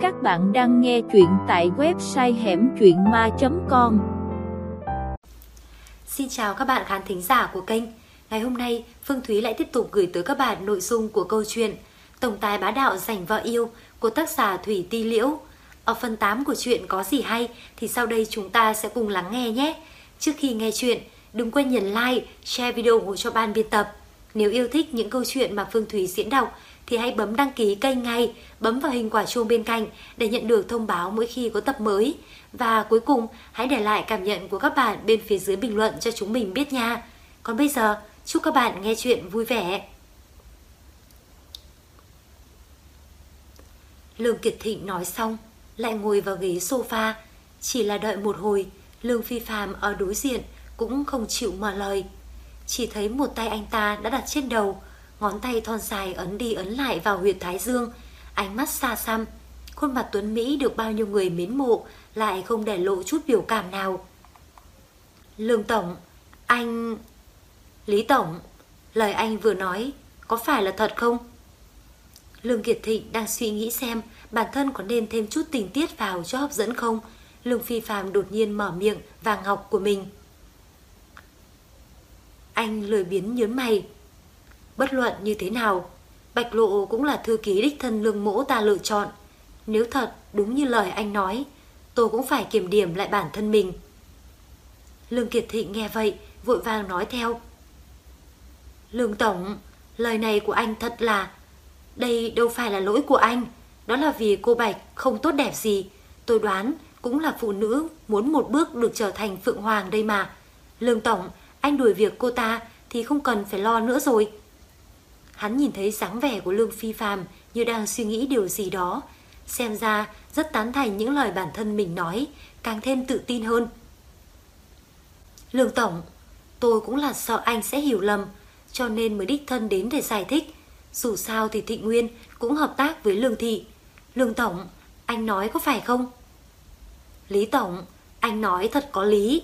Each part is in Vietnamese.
Các bạn đang nghe truyện tại website hẻmtruyện.ma.com. Xin chào các bạn khán thính giả của kênh. Ngày hôm nay, Phương Thúy lại tiếp tục gửi tới các bạn nội dung của câu chuyện Tổng tài bá đạo giành vợ yêu của tác giả Thủy Ti Liễu. Ở phần 8 của chuyện có gì hay thì sau đây chúng ta sẽ cùng lắng nghe nhé. Trước khi nghe chuyện, đừng quên nhấn like, share video ủng hộ cho ban biên tập. Nếu yêu thích những câu chuyện mà Phương Thúy diễn đọc thì hãy bấm đăng ký kênh ngay, bấm vào hình quả chuông bên cạnh để nhận được thông báo mỗi khi có tập mới. Và cuối cùng, hãy để lại cảm nhận của các bạn bên phía dưới bình luận cho chúng mình biết nha. Còn bây giờ, chúc các bạn nghe chuyện vui vẻ. Lương Kiệt Thịnh nói xong, lại ngồi vào ghế sofa. Chỉ là đợi một hồi, Lương Phi Phàm ở đối diện cũng không chịu mở lời. Chỉ thấy một tay anh ta đã đặt trên đầu, ngón tay thon dài ấn đi ấn lại vào huyệt thái dương, ánh mắt xa xăm, khuôn mặt tuấn mỹ được bao nhiêu người mến mộ lại không để lộ chút biểu cảm nào. Lương Tổng, anh... Lý Tổng, lời anh vừa nói có phải là thật không? Lương Kiệt Thịnh đang suy nghĩ xem bản thân có nên thêm chút tình tiết vào cho hấp dẫn không. Lương Phi Phàm đột nhiên mở miệng vàng ngọc của mình. Anh lười biếng nhớn mày. Bất luận như thế nào, Bạch Lộ cũng là thư ký đích thân Lương Mỗ ta lựa chọn. Nếu thật đúng như lời anh nói, tôi cũng phải kiểm điểm lại bản thân mình. Lương Kiệt Thịnh nghe vậy, vội vàng nói theo. Lương Tổng, lời này của anh thật là... Đây đâu phải là lỗi của anh, đó là vì cô Bạch không tốt đẹp gì. Tôi đoán cũng là phụ nữ muốn một bước được trở thành Phượng Hoàng đây mà. Lương Tổng, anh đuổi việc cô ta thì không cần phải lo nữa rồi. Hắn nhìn thấy dáng vẻ của Lương Phi Phàm như đang suy nghĩ điều gì đó. Xem ra rất tán thành những lời bản thân mình nói, càng thêm tự tin hơn. Lương Tổng, tôi cũng là sợ anh sẽ hiểu lầm, cho nên mới đích thân đến để giải thích. Dù sao thì Thịnh Nguyên cũng hợp tác với Lương Thị. Lương Tổng, anh nói có phải không? Lý Tổng, anh nói thật có lý.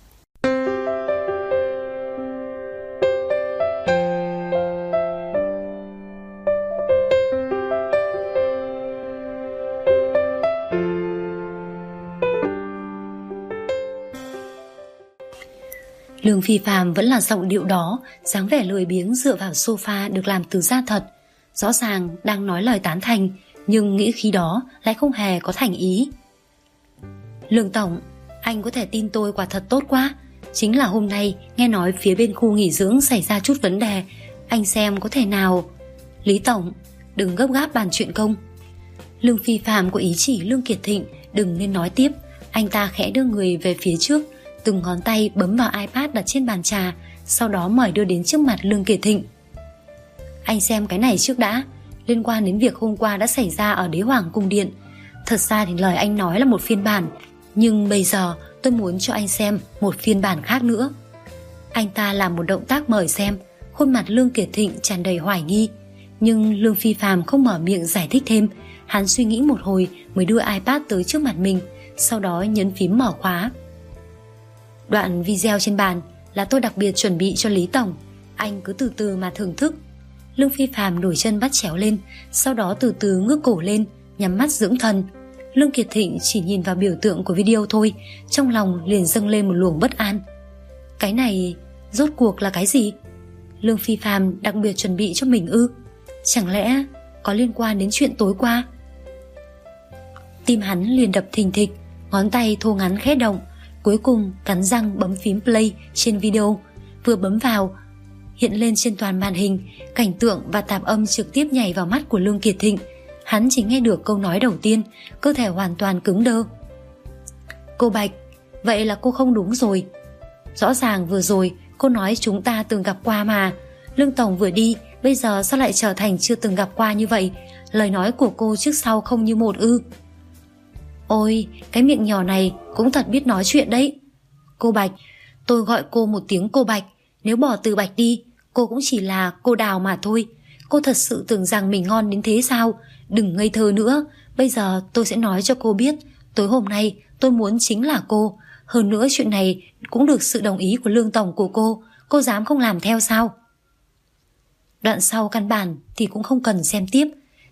Lương Phi Phàm vẫn là giọng điệu đó, dáng vẻ lười biếng dựa vào sofa được làm từ da thật. Rõ ràng đang nói lời tán thành, nhưng nghĩ khi đó lại không hề có thành ý. Lương Tổng, anh có thể tin tôi quả thật tốt quá. Chính là hôm nay nghe nói phía bên khu nghỉ dưỡng xảy ra chút vấn đề, anh xem có thể nào... Lý Tổng, đừng gấp gáp bàn chuyện công. Lương Phi Phàm có ý chỉ Lương Kiệt Thịnh đừng nên nói tiếp. Anh ta khẽ đưa người về phía trước, từng ngón tay bấm vào iPad đặt trên bàn trà, sau đó mời đưa đến trước mặt Lương Kiệt Thịnh. Anh xem cái này trước đã, liên quan đến việc hôm qua đã xảy ra ở Đế Hoàng Cung Điện. Thật ra thì lời anh nói là một phiên bản, nhưng bây giờ tôi muốn cho anh xem một phiên bản khác nữa. Anh ta làm một động tác mời xem, khuôn mặt Lương Kiệt Thịnh tràn đầy hoài nghi. Nhưng Lương Phi Phàm không mở miệng giải thích thêm. Hắn suy nghĩ một hồi mới đưa iPad tới trước mặt mình, sau đó nhấn phím mở khóa. Đoạn video trên bàn là tôi đặc biệt chuẩn bị cho Lý Tổng, anh cứ từ từ mà thưởng thức. Lương Phi Phàm đổi chân bắt chéo lên, sau đó từ từ ngước cổ lên, nhắm mắt dưỡng thần. Lương Kiệt Thịnh chỉ nhìn vào biểu tượng của video thôi, trong lòng liền dâng lên một luồng bất an. Cái này rốt cuộc là cái gì? Lương Phi Phàm đặc biệt chuẩn bị cho mình ư? Chẳng lẽ có liên quan đến chuyện tối qua? Tim hắn liền đập thình thịch, ngón tay thô ngắn khẽ động, cuối cùng cắn răng bấm phím play trên video. Vừa bấm vào, hiện lên trên toàn màn hình cảnh tượng và tạp âm trực tiếp nhảy vào mắt của Lương Kiệt Thịnh. Hắn chỉ nghe được câu nói đầu tiên, cơ thể hoàn toàn cứng đơ. Cô Bạch, vậy là cô không đúng rồi. Rõ ràng vừa rồi cô nói chúng ta từng gặp qua mà. Lương Tổng vừa đi, bây giờ sao lại trở thành chưa từng gặp qua như vậy? Lời nói của cô trước sau không như một ư? Ôi, cái miệng nhỏ này cũng thật biết nói chuyện đấy. Cô Bạch, tôi gọi cô một tiếng cô Bạch, nếu bỏ từ Bạch đi, cô cũng chỉ là cô Đào mà thôi. Cô thật sự tưởng rằng mình ngon đến thế sao? Đừng ngây thơ nữa. Bây giờ tôi sẽ nói cho cô biết, tối hôm nay tôi muốn chính là cô. Hơn nữa chuyện này cũng được sự đồng ý của Lương Tổng của cô dám không làm theo sao? Đoạn sau căn bản thì cũng không cần xem tiếp.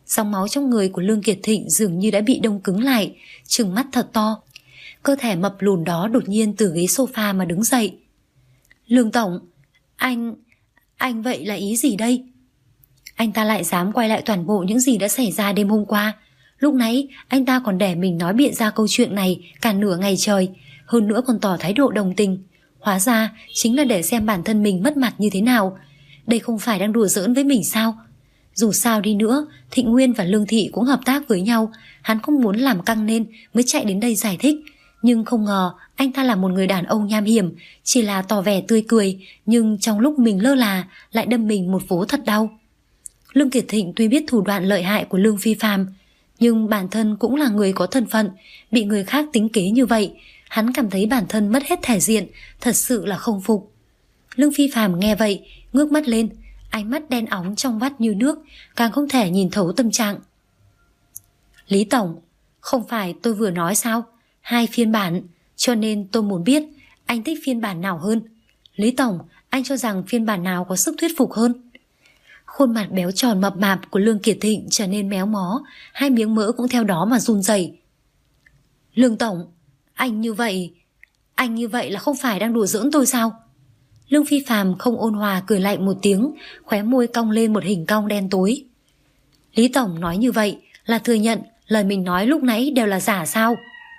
Dòng máu trong người của Lương Kiệt Thịnh dường như đã bị đông cứng lại, trừng mắt thật to. Cơ thể mập lùn đó đột nhiên từ ghế sofa mà đứng dậy. Lương Tổng, anh vậy là ý gì đây? Anh ta lại dám quay lại toàn bộ những gì đã xảy ra đêm hôm qua. Lúc nãy anh ta còn để mình nói bịa ra câu chuyện này cả nửa ngày trời, hơn nữa còn tỏ thái độ đồng tình. Hóa ra chính là để xem bản thân mình mất mặt như thế nào. Đây không phải đang đùa giỡn với mình sao? Dù sao đi nữa, Thịnh Nguyên và Lương Thị cũng hợp tác với nhau. Hắn không muốn làm căng nên mới chạy đến đây giải thích. Nhưng không ngờ anh ta là một người đàn ông nham hiểm, chỉ là tỏ vẻ tươi cười, nhưng trong lúc mình lơ là lại đâm mình một vố thật đau. Lương Kiệt Thịnh tuy biết thủ đoạn lợi hại của Lương Phi Phàm, nhưng bản thân cũng là người có thân phận, bị người khác tính kế như vậy, hắn cảm thấy bản thân mất hết thể diện, thật sự là không phục. Lương Phi Phàm nghe vậy, ngước mắt lên, ánh mắt đen óng trong vắt như nước, càng không thể nhìn thấu tâm trạng. Lý Tổng, không phải tôi vừa nói sao? 2 phiên bản, cho nên tôi muốn biết anh thích phiên bản nào hơn. Lý Tổng, anh cho rằng phiên bản nào có sức thuyết phục hơn? Khuôn mặt béo tròn mập mạp của Lương Kiệt Thịnh trở nên méo mó, 2 miếng mỡ cũng theo đó mà run rẩy. Lương Tổng, anh như vậy là không phải đang đùa giỡn tôi sao? Lương Phi Phàm không ôn hòa cười lạnh một tiếng, khóe môi cong lên một hình cong đen tối. Lý Tổng nói như vậy là thừa nhận lời mình nói lúc nãy đều là giả sao?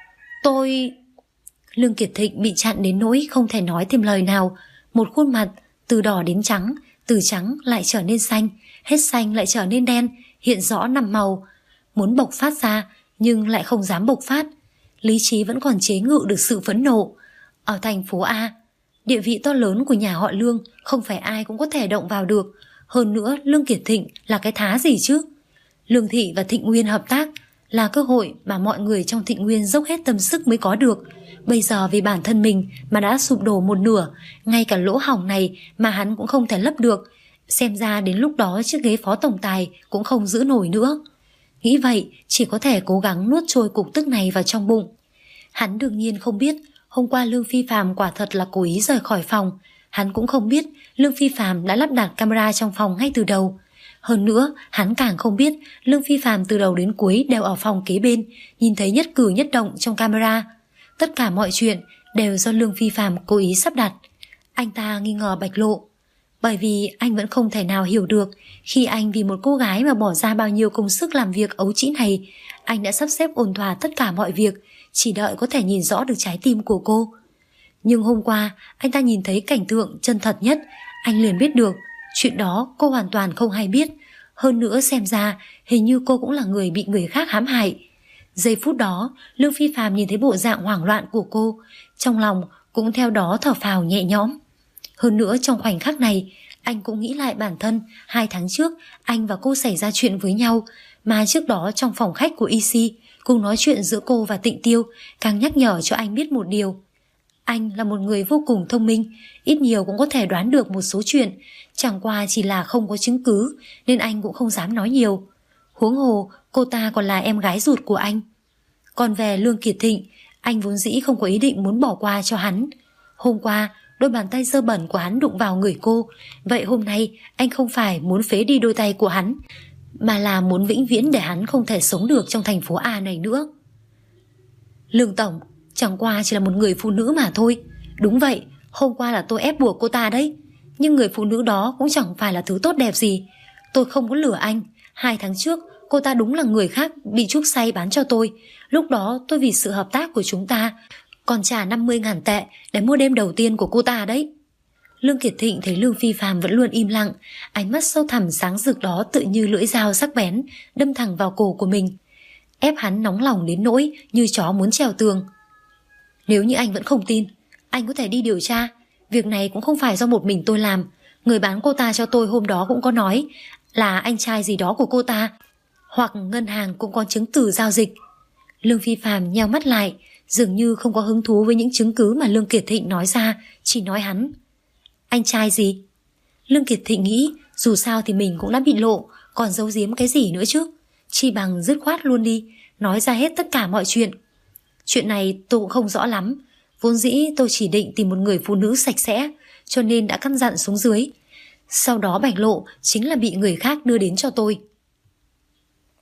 Lương Kiệt Thịnh bị chặn đến nỗi không thể nói thêm lời nào. Một khuôn mặt từ đỏ đến trắng, từ trắng lại trở nên xanh, hết xanh lại trở nên đen, hiện rõ 5 màu. Muốn bộc phát ra nhưng lại không dám bộc phát. Lý trí vẫn còn chế ngự được sự phẫn nộ. Ở thành phố A, địa vị to lớn của nhà họ Lương không phải ai cũng có thể động vào được. Hơn nữa Lương Kiệt Thịnh là cái thá gì chứ? Lương Thị và Thịnh Nguyên hợp tác là cơ hội mà mọi người trong Thịnh Nguyên dốc hết tâm sức mới có được. Bây giờ vì bản thân mình mà đã sụp đổ một nửa, ngay cả lỗ hổng này mà hắn cũng không thể lấp được. Xem ra đến lúc đó chiếc ghế phó tổng tài cũng không giữ nổi nữa. Nghĩ vậy, chỉ có thể cố gắng nuốt trôi cục tức này vào trong bụng. Hắn đương nhiên không biết hôm qua Lương Phi Phàm quả thật là cố ý rời khỏi phòng. Hắn cũng không biết Lương Phi Phàm đã lắp đặt camera trong phòng ngay từ đầu. Hơn nữa, hắn càng không biết Lương Phi Phàm từ đầu đến cuối đều ở phòng kế bên, nhìn thấy nhất cử nhất động trong camera. Tất cả mọi chuyện đều do Lương Phi Phàm cố ý sắp đặt. Anh ta nghi ngờ Bạch Lộ, bởi vì anh vẫn không thể nào hiểu được khi anh vì một cô gái mà bỏ ra bao nhiêu công sức làm việc ấu trĩ này. Anh đã sắp xếp ổn thỏa tất cả mọi việc, chỉ đợi có thể nhìn rõ được trái tim của cô. Nhưng hôm qua anh ta nhìn thấy cảnh tượng chân thật nhất, anh liền biết được chuyện đó cô hoàn toàn không hay biết. Hơn nữa xem ra hình như cô cũng là người bị người khác hãm hại. Giây phút đó Lương Phi Phàm nhìn thấy bộ dạng hoảng loạn của cô, trong lòng cũng theo đó thở phào nhẹ nhõm. Hơn nữa trong khoảnh khắc này anh cũng nghĩ lại bản thân 2 tháng trước anh và cô xảy ra chuyện với nhau, mà trước đó trong phòng khách của EC cùng nói chuyện giữa cô và Tịnh Tiêu càng nhắc nhở cho anh biết một điều. Anh là một người vô cùng thông minh, ít nhiều cũng có thể đoán được một số chuyện, chẳng qua chỉ là không có chứng cứ nên anh cũng không dám nói nhiều. Huống hồ cô ta còn là em gái ruột của anh. Còn về Lương Kiệt Thịnh, anh vốn dĩ không có ý định muốn bỏ qua cho hắn. Hôm qua đôi bàn tay dơ bẩn của hắn đụng vào người cô, vậy hôm nay anh không phải muốn phế đi đôi tay của hắn, mà là muốn vĩnh viễn để hắn không thể sống được trong thành phố A này nữa. Lương Tổng, chẳng qua chỉ là một người phụ nữ mà thôi. Đúng vậy, hôm qua là tôi ép buộc cô ta đấy, nhưng người phụ nữ đó cũng chẳng phải là thứ tốt đẹp gì. Tôi không có lừa anh. 2 tháng trước cô ta đúng là người khác bị Trúc Say bán cho tôi. Lúc đó tôi vì sự hợp tác của chúng ta còn trả 50.000 tệ để mua đêm đầu tiên của cô ta đấy. Lương Kiệt Thịnh thấy Lương Phi Phàm vẫn luôn im lặng, ánh mắt sâu thẳm sáng rực đó tự như lưỡi dao sắc bén đâm thẳng vào cổ của mình, ép hắn nóng lòng đến nỗi như chó muốn trèo tường. Nếu như anh vẫn không tin, anh có thể đi điều tra. Việc này cũng không phải do một mình tôi làm. Người bán cô ta cho tôi hôm đó cũng có nói là anh trai gì đó của cô ta, hoặc ngân hàng cũng có chứng từ giao dịch. Lương Phi Phàm nheo mắt lại, dường như không có hứng thú với những chứng cứ mà Lương Kiệt Thịnh nói ra, chỉ nói hắn. Anh trai gì? Lương Kiệt Thịnh nghĩ dù sao thì mình cũng đã bị lộ, còn giấu giếm cái gì nữa chứ. Chi bằng dứt khoát luôn đi, nói ra hết tất cả mọi chuyện. Chuyện này tôi cũng không rõ lắm. Vốn dĩ tôi chỉ định tìm một người phụ nữ sạch sẽ, cho nên đã căn dặn xuống dưới. Sau đó Bạch Lộ chính là bị người khác đưa đến cho tôi.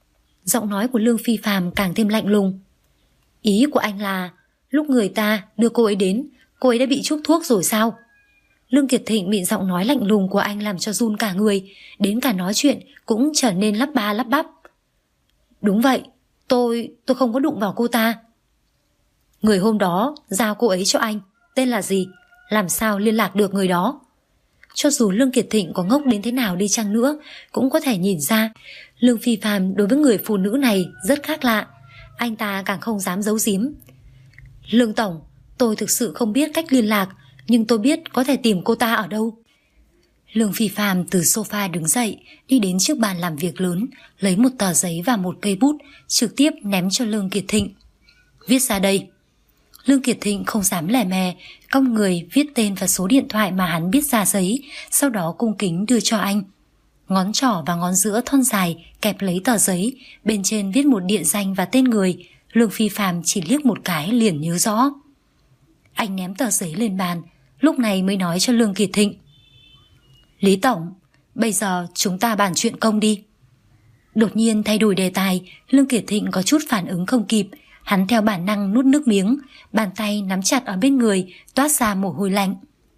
Giọng nói của Lương Phi Phàm càng thêm lạnh lùng. Ý của anh là lúc người ta đưa cô ấy đến, cô ấy đã bị chuốc thuốc rồi sao? Lương Kiệt Thịnh bị giọng nói lạnh lùng của anh làm cho run cả người, đến cả nói chuyện cũng trở nên lắp ba lắp bắp. Đúng vậy, tôi không có đụng vào cô ta. Người hôm đó giao cô ấy cho anh tên là gì? Làm sao liên lạc được người đó? Cho dù Lương Kiệt Thịnh có ngốc đến thế nào đi chăng nữa, cũng có thể nhìn ra Lương Phi Phàm đối với người phụ nữ này rất khác lạ. Anh ta càng không dám giấu giếm. Lương tổng, tôi thực sự không biết cách liên lạc, nhưng tôi biết có thể tìm cô ta ở đâu. Lương Phi Phàm từ sofa đứng dậy, đi đến trước bàn làm việc lớn, lấy một tờ giấy và một cây bút, trực tiếp ném cho Lương Kiệt Thịnh. Viết ra đây. Lương Kiệt Thịnh không dám lẻ mè, cong người viết tên và số điện thoại mà hắn biết ra giấy, sau đó cung kính đưa cho anh. Ngón trỏ và ngón giữa thon dài kẹp lấy tờ giấy, bên trên viết một địa danh và tên người. Lương Phi Phàm chỉ liếc một cái liền nhớ rõ. Anh ném tờ giấy lên bàn, lúc này mới nói cho Lương Kiệt Thịnh. Lý tổng, bây giờ chúng ta bàn chuyện công đi. Đột nhiên thay đổi đề tài, Lương Kiệt Thịnh có chút phản ứng không kịp. Hắn theo bản năng nuốt nước miếng, bàn tay nắm chặt ở bên người, toát ra mồ hôi lạnh.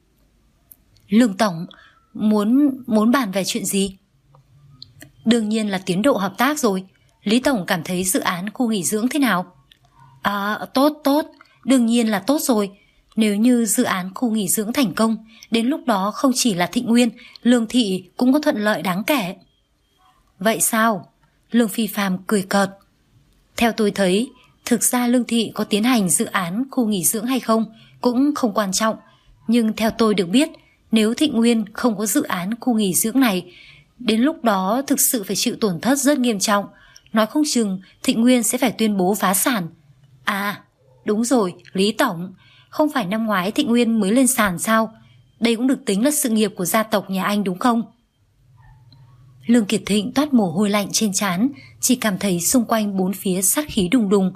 Lương tổng, muốn bàn về chuyện gì? Đương nhiên là tiến độ hợp tác rồi. Lý tổng cảm thấy dự án khu nghỉ dưỡng thế nào? Tốt, đương nhiên là tốt rồi. Nếu như dự án khu nghỉ dưỡng thành công, đến lúc đó không chỉ là Thịnh Nguyên, Lương thị cũng có thuận lợi đáng kể. Vậy sao? Lương Phi Phàm cười cợt. Theo tôi thấy, thực ra Lương thị có tiến hành dự án khu nghỉ dưỡng hay không cũng không quan trọng. Nhưng theo tôi được biết, nếu Thịnh Nguyên không có dự án khu nghỉ dưỡng này, đến lúc đó thực sự phải chịu tổn thất rất nghiêm trọng. Nói không chừng Thịnh Nguyên sẽ phải tuyên bố phá sản. À, đúng rồi, Lý tổng, không phải năm ngoái Thịnh Nguyên mới lên sàn sao? Đây cũng được tính là sự nghiệp của gia tộc nhà anh đúng không? Lương Kiệt Thịnh toát mồ hôi lạnh trên trán, chỉ cảm thấy xung quanh bốn phía sát khí đùng đùng.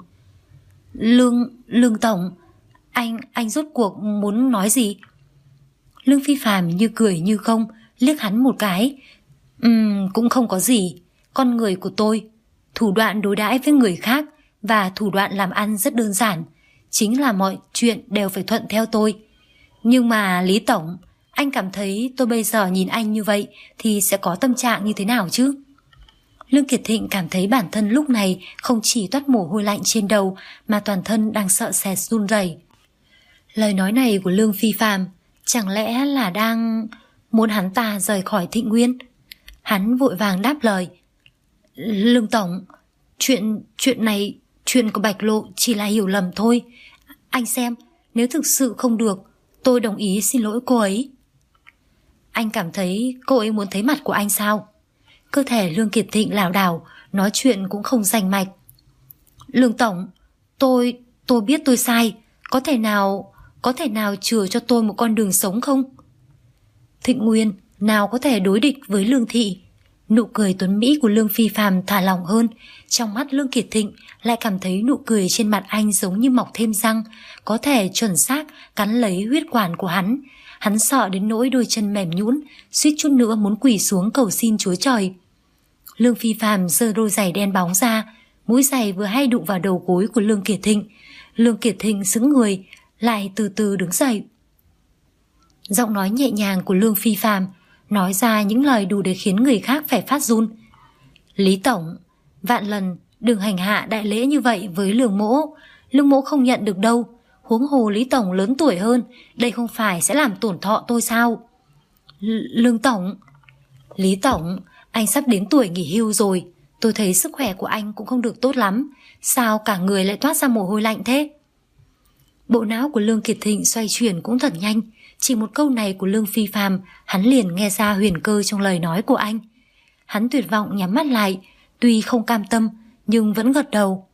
Lương tổng, anh rốt cuộc muốn nói gì? Lương Phi Phàm như cười như không, liếc hắn một cái. Cũng không có gì. Con người của tôi, thủ đoạn đối đãi với người khác và thủ đoạn làm ăn rất đơn giản, chính là mọi chuyện đều phải thuận theo tôi. Nhưng mà Lý tổng, anh cảm thấy tôi bây giờ nhìn anh như vậy thì sẽ có tâm trạng như thế nào chứ? Lương Kiệt Thịnh cảm thấy bản thân lúc này không chỉ toát mồ hôi lạnh trên đầu mà toàn thân đang sợ sệt run rẩy. Lời nói này của Lương Phi Phàm chẳng lẽ là đang muốn hắn ta rời khỏi Thịnh Nguyên? Hắn vội vàng đáp lời. Lương tổng, chuyện này, chuyện của Bạch Lộ chỉ là hiểu lầm thôi. Anh xem, nếu thực sự không được, tôi đồng ý xin lỗi cô ấy. Anh cảm thấy cô ấy muốn thấy mặt của anh sao? Cơ thể Lương Kiệt Thịnh lảo đảo, nói chuyện cũng không rành mạch. Lương tổng, tôi biết tôi sai, có thể nào chừa cho tôi một con đường sống không? Thịnh Nguyên nào có thể đối địch với Lương thị? Nụ cười tuấn mỹ của Lương Phi Phàm thả lỏng hơn, trong mắt Lương Kiệt Thịnh lại cảm thấy nụ cười trên mặt anh giống như mọc thêm răng, có thể chuẩn xác cắn lấy huyết quản của hắn. Hắn sợ đến nỗi đôi chân mềm nhũn, suýt chút nữa muốn quỳ xuống cầu xin Chúa Trời. Lương Phi Phàm giơ đôi giày đen bóng ra, mũi giày vừa hay đụng vào đầu gối của Lương Kiệt Thịnh. Lương Kiệt Thịnh sững người, lại từ từ đứng dậy. Giọng nói nhẹ nhàng của Lương Phi Phàm nói ra những lời đủ để khiến người khác phải phát run. Lý tổng, vạn lần đừng hành hạ đại lễ như vậy với Lương mỗ. Lương mỗ không nhận được đâu. Huống hồ Lý tổng lớn tuổi hơn, đây không phải sẽ làm tổn thọ tôi sao? Lương tổng, Lý tổng, anh sắp đến tuổi nghỉ hưu rồi. Tôi thấy sức khỏe của anh cũng không được tốt lắm. Sao cả người lại toát ra mồ hôi lạnh thế? Bộ não của Lương Kiệt Thịnh xoay chuyển cũng thật nhanh. Chỉ một câu này của Lương Phi Phàm, hắn liền nghe ra huyền cơ trong lời nói của anh. Hắn tuyệt vọng nhắm mắt lại, tuy không cam tâm nhưng vẫn gật đầu.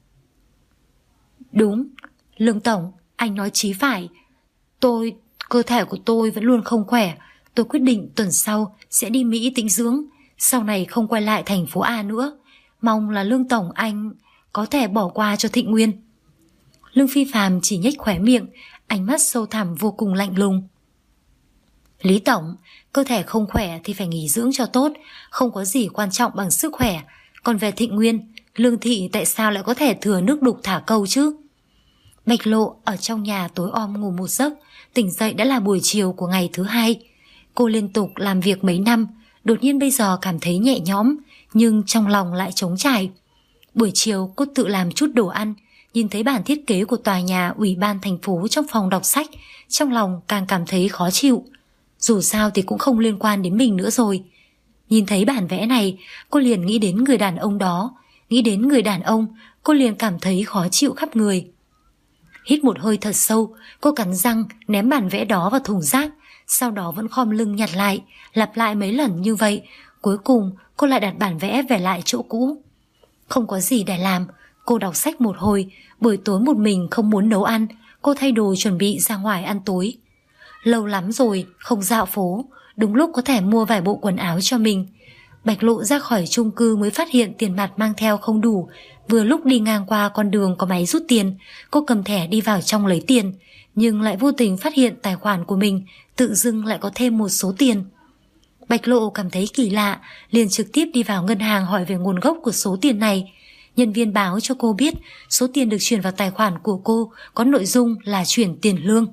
Đúng, Lương tổng, anh nói chí phải. Cơ thể của tôi vẫn luôn không khỏe. Tôi quyết định tuần sau sẽ đi Mỹ tĩnh dưỡng, sau này không quay lại thành phố A nữa. Mong là Lương tổng anh có thể bỏ qua cho Thịnh Nguyên. Lương Phi Phàm chỉ nhếch khóe miệng, ánh mắt sâu thẳm vô cùng lạnh lùng. Lý tổng, cơ thể không khỏe thì phải nghỉ dưỡng cho tốt, không có gì quan trọng bằng sức khỏe. Còn về Thịnh Nguyên, Lương Thị tại sao lại có thể thừa nước đục thả câu chứ? Bạch Lộ ở trong nhà tối om ngủ một giấc, tỉnh dậy đã là buổi chiều của ngày thứ hai. Cô liên tục làm việc mấy năm, đột nhiên bây giờ cảm thấy nhẹ nhõm, nhưng trong lòng lại trống trải. Buổi chiều cô tự làm chút đồ ăn, nhìn thấy bản thiết kế của tòa nhà ủy ban thành phố trong phòng đọc sách, trong lòng càng cảm thấy khó chịu. Dù sao thì cũng không liên quan đến mình nữa rồi. Nhìn thấy bản vẽ này, cô liền nghĩ đến người đàn ông đó. Nghĩ đến người đàn ông, cô liền cảm thấy khó chịu khắp người. Hít một hơi thật sâu, cô cắn răng ném bản vẽ đó vào thùng rác, sau đó vẫn khom lưng nhặt lại, lặp lại mấy lần như vậy. Cuối cùng cô lại đặt bản vẽ về lại chỗ cũ. Không có gì để làm, cô đọc sách một hồi. Buổi tối một mình không muốn nấu ăn, cô thay đồ chuẩn bị ra ngoài ăn tối. Lâu lắm rồi không dạo phố, đúng lúc có thể mua vài bộ quần áo cho mình. Bạch Lộ ra khỏi chung cư mới phát hiện tiền mặt mang theo không đủ. Vừa lúc đi ngang qua con đường có máy rút tiền, cô cầm thẻ đi vào trong lấy tiền, nhưng lại vô tình phát hiện tài khoản của mình tự dưng lại có thêm một số tiền. Bạch Lộ cảm thấy kỳ lạ, liền trực tiếp đi vào ngân hàng hỏi về nguồn gốc của số tiền này. Nhân viên báo cho cô biết số tiền được chuyển vào tài khoản của cô có nội dung là chuyển tiền lương.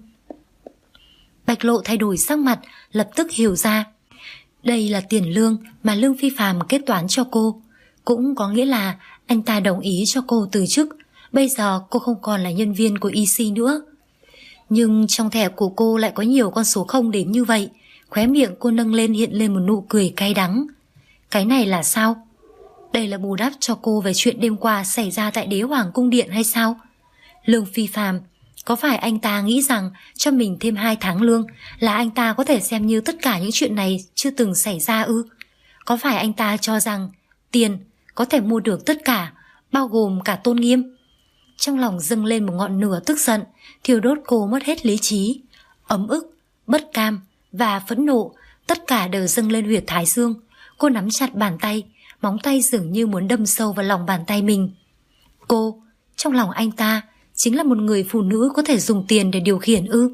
Bạch Lộ thay đổi sắc mặt, lập tức hiểu ra. Đây là tiền lương mà Lương Phi Phàm kết toán cho cô. Cũng có nghĩa là anh ta đồng ý cho cô từ chức. Bây giờ cô không còn là nhân viên của EC nữa. Nhưng trong thẻ của cô lại có nhiều con số không đến như vậy. Khóe miệng cô nâng lên hiện lên một nụ cười cay đắng. Cái này là sao? Đây là bù đắp cho cô về chuyện đêm qua xảy ra tại Đế Hoàng Cung Điện hay sao? Lương Phi Phàm, có phải anh ta nghĩ rằng cho mình thêm 2 tháng lương là anh ta có thể xem như tất cả những chuyện này chưa từng xảy ra ư? Có phải anh ta cho rằng tiền có thể mua được tất cả, bao gồm cả tôn nghiêm? Trong lòng dâng lên một ngọn lửa tức giận, thiêu đốt cô mất hết lý trí. Ấm ức, bất cam và phẫn nộ, tất cả đều dâng lên huyệt thái dương. Cô nắm chặt bàn tay, móng tay dường như muốn đâm sâu vào lòng bàn tay mình. Cô, trong lòng anh ta, chính là một người phụ nữ có thể dùng tiền để điều khiển ư?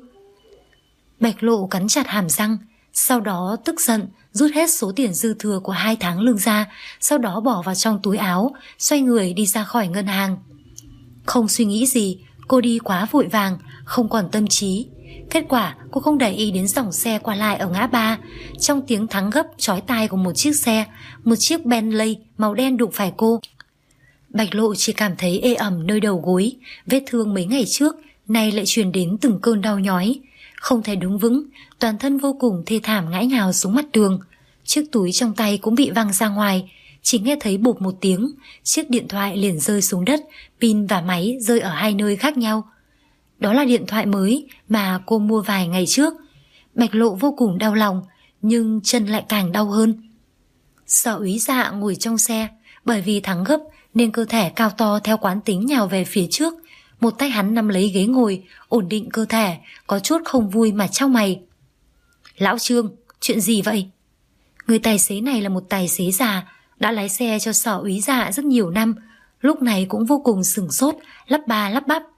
Bạch Lộ cắn chặt hàm răng, sau đó tức giận rút hết số tiền dư thừa của 2 tháng lương ra, sau đó bỏ vào trong túi áo, xoay người đi ra khỏi ngân hàng. Không suy nghĩ gì, cô đi quá vội vàng, không còn tâm trí. Kết quả cô không để ý đến dòng xe qua lại ở ngã ba. Trong tiếng thắng gấp chói tai của một chiếc xe, một chiếc Bentley màu đen đụng phải cô. Bạch Lộ chỉ cảm thấy ê ẩm nơi đầu gối, vết thương mấy ngày trước nay lại truyền đến từng cơn đau nhói. Không thể đứng vững, toàn thân vô cùng thê thảm ngã nhào xuống mặt đường. Chiếc túi trong tay cũng bị văng ra ngoài, chỉ nghe thấy bụp một tiếng, chiếc điện thoại liền rơi xuống đất, pin và máy rơi ở 2 nơi khác nhau. Đó là điện thoại mới mà cô mua vài ngày trước. Bạch Lộ vô cùng đau lòng, nhưng chân lại càng đau hơn. Sở úy Dạ ngồi trong xe, bởi vì thắng gấp nên cơ thể cao to theo quán tính nhào về phía trước. Một tay hắn nắm lấy ghế ngồi, ổn định cơ thể, có chút không vui mà chau mày. Lão Trương, chuyện gì vậy? Người tài xế này là một tài xế già, đã lái xe cho Sở úy Dạ rất nhiều năm, lúc này cũng vô cùng sửng sốt, lắp ba lắp bắp.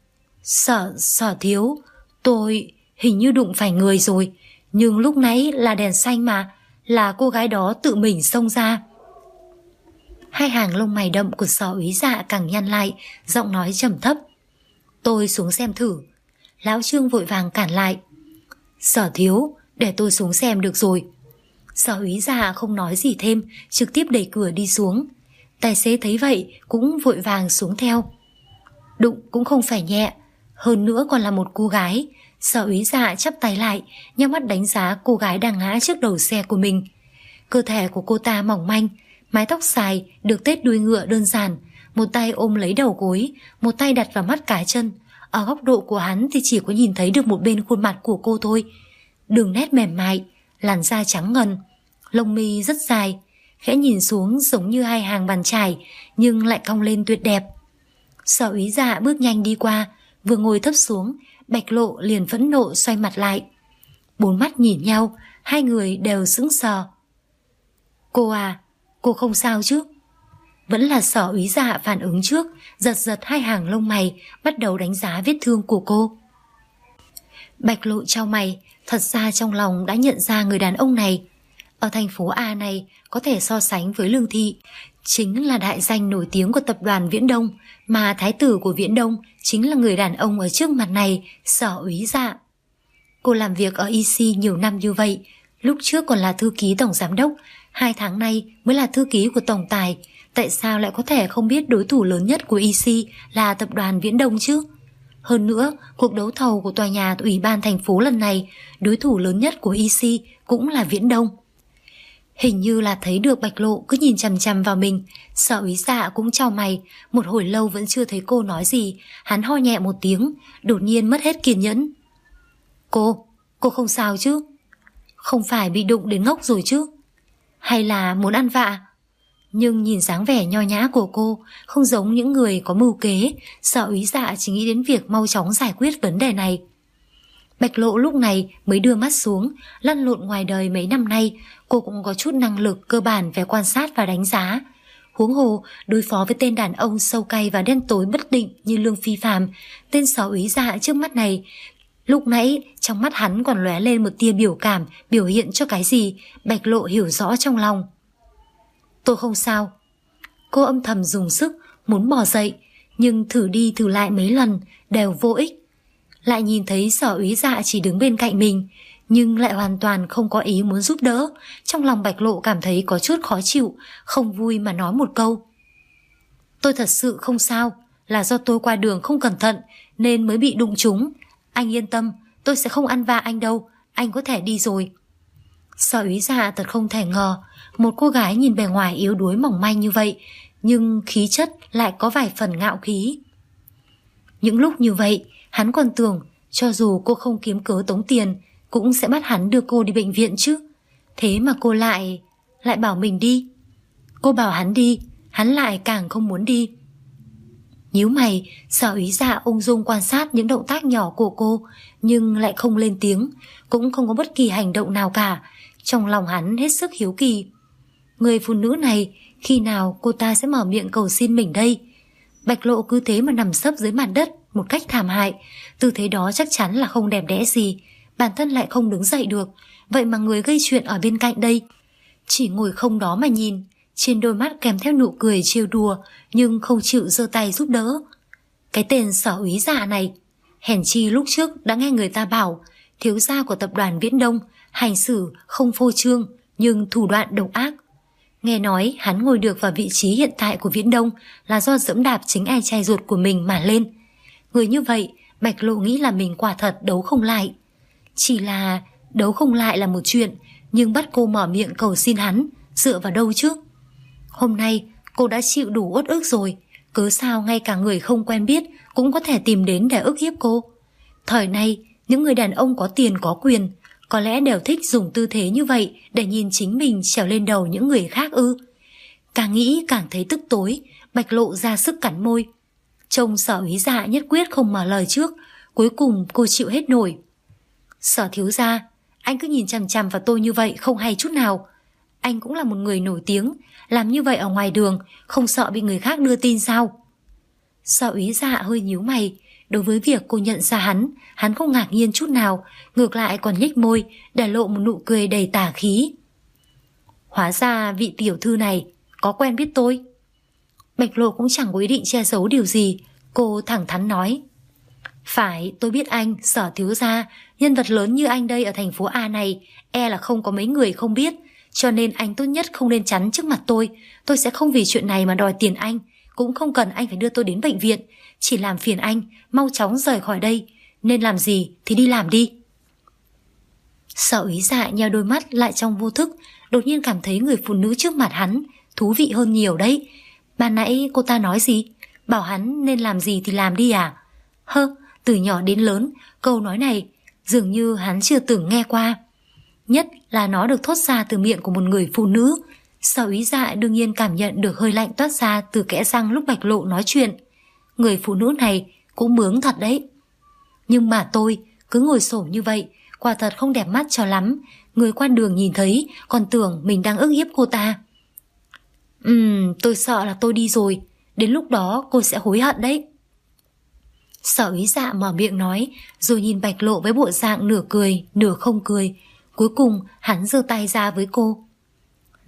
Sở thiếu, tôi hình như đụng phải người rồi, nhưng lúc nãy là đèn xanh mà, là cô gái đó tự mình xông ra. Hai hàng lông mày đậm của Sở úy Dạ càng nhăn lại, giọng nói trầm thấp. Tôi xuống xem thử. Lão Trương vội vàng cản lại. Sở thiếu, để tôi xuống xem được rồi. Sở úy Dạ không nói gì thêm, trực tiếp đẩy cửa đi xuống. Tài xế thấy vậy cũng vội vàng xuống theo. Đụng cũng không phải nhẹ, hơn nữa còn là một cô gái. Sở úy Dạ chắp tay lại, nhắm mắt đánh giá cô gái đang ngã trước đầu xe của mình. Cơ thể của cô ta mỏng manh, mái tóc dài được tết đuôi ngựa đơn giản, một tay ôm lấy đầu gối, một tay đặt vào mắt cá chân. Ở góc độ của hắn thì chỉ có nhìn thấy được một bên khuôn mặt của cô thôi. Đường nét mềm mại, làn da trắng ngần, lông mi rất dài, khẽ nhìn xuống giống như 2 hàng bàn chải, nhưng lại cong lên tuyệt đẹp. Sở úy Dạ bước nhanh đi qua, vừa ngồi thấp xuống, Bạch Lộ liền phẫn nộ xoay mặt lại. 4 mắt nhìn nhau, hai người đều sững sờ. Cô à, cô không sao chứ? Vẫn là Sở úy Dạ phản ứng trước, giật giật 2 hàng lông mày, bắt đầu đánh giá vết thương của cô. Bạch Lộ chau mày, thật ra trong lòng đã nhận ra người đàn ông này. Ở thành phố A này có thể so sánh với Lương Thị, chính là đại danh nổi tiếng của tập đoàn Viễn Đông, mà thái tử của Viễn Đông chính là người đàn ông ở trước mặt này, Sở Úy Dạ. Cô làm việc ở EC nhiều năm như vậy, lúc trước còn là thư ký tổng giám đốc, 2 tháng nay mới là thư ký của tổng tài. Tại sao lại có thể không biết đối thủ lớn nhất của EC là tập đoàn Viễn Đông chứ? Hơn nữa, cuộc đấu thầu của tòa nhà ủy ban thành phố lần này, đối thủ lớn nhất của EC cũng là Viễn Đông. Hình như là thấy được Bạch Lộ cứ nhìn chằm chằm vào mình, Sở Úy Dạ cũng chau mày, một hồi lâu vẫn chưa thấy cô nói gì, hắn ho nhẹ một tiếng, đột nhiên mất hết kiên nhẫn. Cô không sao chứ? Không phải bị đụng đến ngốc rồi chứ? Hay là muốn ăn vạ? Nhưng nhìn dáng vẻ nho nhã của cô, không giống những người có mưu kế, Sở Úy Dạ chỉ nghĩ đến việc mau chóng giải quyết vấn đề này. Bạch Lộ lúc này mới đưa mắt xuống, lăn lộn ngoài đời mấy năm nay, cô cũng có chút năng lực cơ bản về quan sát và đánh giá. Huống hồ, đối phó với tên đàn ông sâu cay và đen tối bất định như Lương Phi Phàm, tên Sở Úy Dạ trước mắt này, lúc nãy trong mắt hắn còn lóe lên một tia biểu cảm, biểu hiện cho cái gì, Bạch Lộ hiểu rõ trong lòng. Tôi không sao. Cô âm thầm dùng sức, muốn bò dậy, nhưng thử đi thử lại mấy lần, đều vô ích. Lại nhìn thấy Sở Úy Dạ chỉ đứng bên cạnh mình, nhưng lại hoàn toàn không có ý muốn giúp đỡ. Trong lòng Bạch Lộ cảm thấy có chút khó chịu, không vui mà nói một câu. Tôi thật sự không sao, là do tôi qua đường không cẩn thận nên mới bị đụng trúng. Anh yên tâm, tôi sẽ không ăn vạ anh đâu, anh có thể đi rồi. Sở Úy Dạ thật không thể ngờ, một cô gái nhìn bề ngoài yếu đuối mỏng manh như vậy, nhưng khí chất lại có vài phần ngạo khí. Những lúc như vậy, hắn còn tưởng cho dù cô không kiếm cớ tống tiền, cũng sẽ bắt hắn đưa cô đi bệnh viện chứ. Thế mà cô lại bảo mình đi. Cô bảo hắn đi, hắn lại càng không muốn đi. Nhíu mày, Sở Úy Dạ ung dung quan sát những động tác nhỏ của cô, nhưng lại không lên tiếng, cũng không có bất kỳ hành động nào cả. Trong lòng hắn hết sức hiếu kỳ. Người phụ nữ này, khi nào cô ta sẽ mở miệng cầu xin mình đây? Bạch Lộ cứ thế mà nằm sấp dưới mặt đất một cách thảm hại. Tư thế đó chắc chắn là không đẹp đẽ gì, bản thân lại không đứng dậy được. Vậy mà người gây chuyện ở bên cạnh đây chỉ ngồi không đó mà nhìn, trên đôi mắt kèm theo nụ cười trêu đùa, nhưng không chịu giơ tay giúp đỡ. Cái tên Sở Úy Dạ này, hèn chi lúc trước đã nghe người ta bảo thiếu gia của tập đoàn Viễn Đông hành xử không phô trương nhưng thủ đoạn độc ác. Nghe nói hắn ngồi được vào vị trí hiện tại của Viễn Đông là do dẫm đạp chính ai trai ruột của mình mà lên. Người như vậy, Bạch Lộ nghĩ là mình quả thật đấu không lại. Chỉ là đấu không lại là một chuyện, nhưng bắt cô mở miệng cầu xin hắn dựa vào đâu chứ? Hôm nay cô đã chịu đủ uất ức rồi, cớ sao ngay cả người không quen biết cũng có thể tìm đến để ức hiếp cô? Thời nay, những người đàn ông có tiền có quyền có lẽ đều thích dùng tư thế như vậy để nhìn chính mình trèo lên đầu những người khác ư? Càng nghĩ càng thấy tức tối, Bạch Lộ ra sức cắn môi. Trông Sở Úy Dạ nhất quyết không mở lời trước, cuối cùng cô chịu hết nổi. Sở thiếu gia, anh cứ nhìn chằm chằm vào tôi như vậy không hay chút nào. Anh cũng là một người nổi tiếng, làm như vậy ở ngoài đường không sợ bị người khác đưa tin sao? Sở Úy Dạ hơi nhíu mày. Đối với việc cô nhận ra hắn không ngạc nhiên chút nào, ngược lại còn nhếch môi để lộ một nụ cười đầy tà khí. Hóa ra vị tiểu thư này có quen biết tôi. Bạch Lộ cũng chẳng có ý định che giấu điều gì, cô thẳng thắn nói. Phải, tôi biết anh, Sở thiếu gia, nhân vật lớn như anh đây ở thành phố A này, e là không có mấy người không biết, cho nên anh tốt nhất không nên chắn trước mặt tôi sẽ không vì chuyện này mà đòi tiền anh, cũng không cần anh phải đưa tôi đến bệnh viện, chỉ làm phiền anh mau chóng rời khỏi đây, nên làm gì thì đi làm đi. Sở Úy Dạ nheo đôi mắt lại trong vô thức, đột nhiên cảm thấy người phụ nữ trước mặt hắn thú vị hơn nhiều đấy. Ban nãy cô ta nói gì? Bảo hắn nên làm gì thì làm đi à? Từ nhỏ đến lớn, câu nói này dường như hắn chưa từng nghe qua. Nhất là nó được thốt ra từ miệng của một người phụ nữ. Sở Úy Dạ đương nhiên cảm nhận được hơi lạnh toát ra từ kẽ răng lúc Bạch Lộ nói chuyện. Người phụ nữ này cũng bướng thật đấy. Nhưng mà tôi cứ ngồi xổm như vậy, quả thật không đẹp mắt cho lắm. Người qua đường nhìn thấy còn tưởng mình đang ức hiếp cô ta. Tôi sợ là tôi đi rồi, đến lúc đó cô sẽ hối hận đấy. Sở Úy Dạ mở miệng nói, rồi nhìn Bạch Lộ với bộ dạng nửa cười nửa không cười. Cuối cùng hắn giơ tay ra với cô.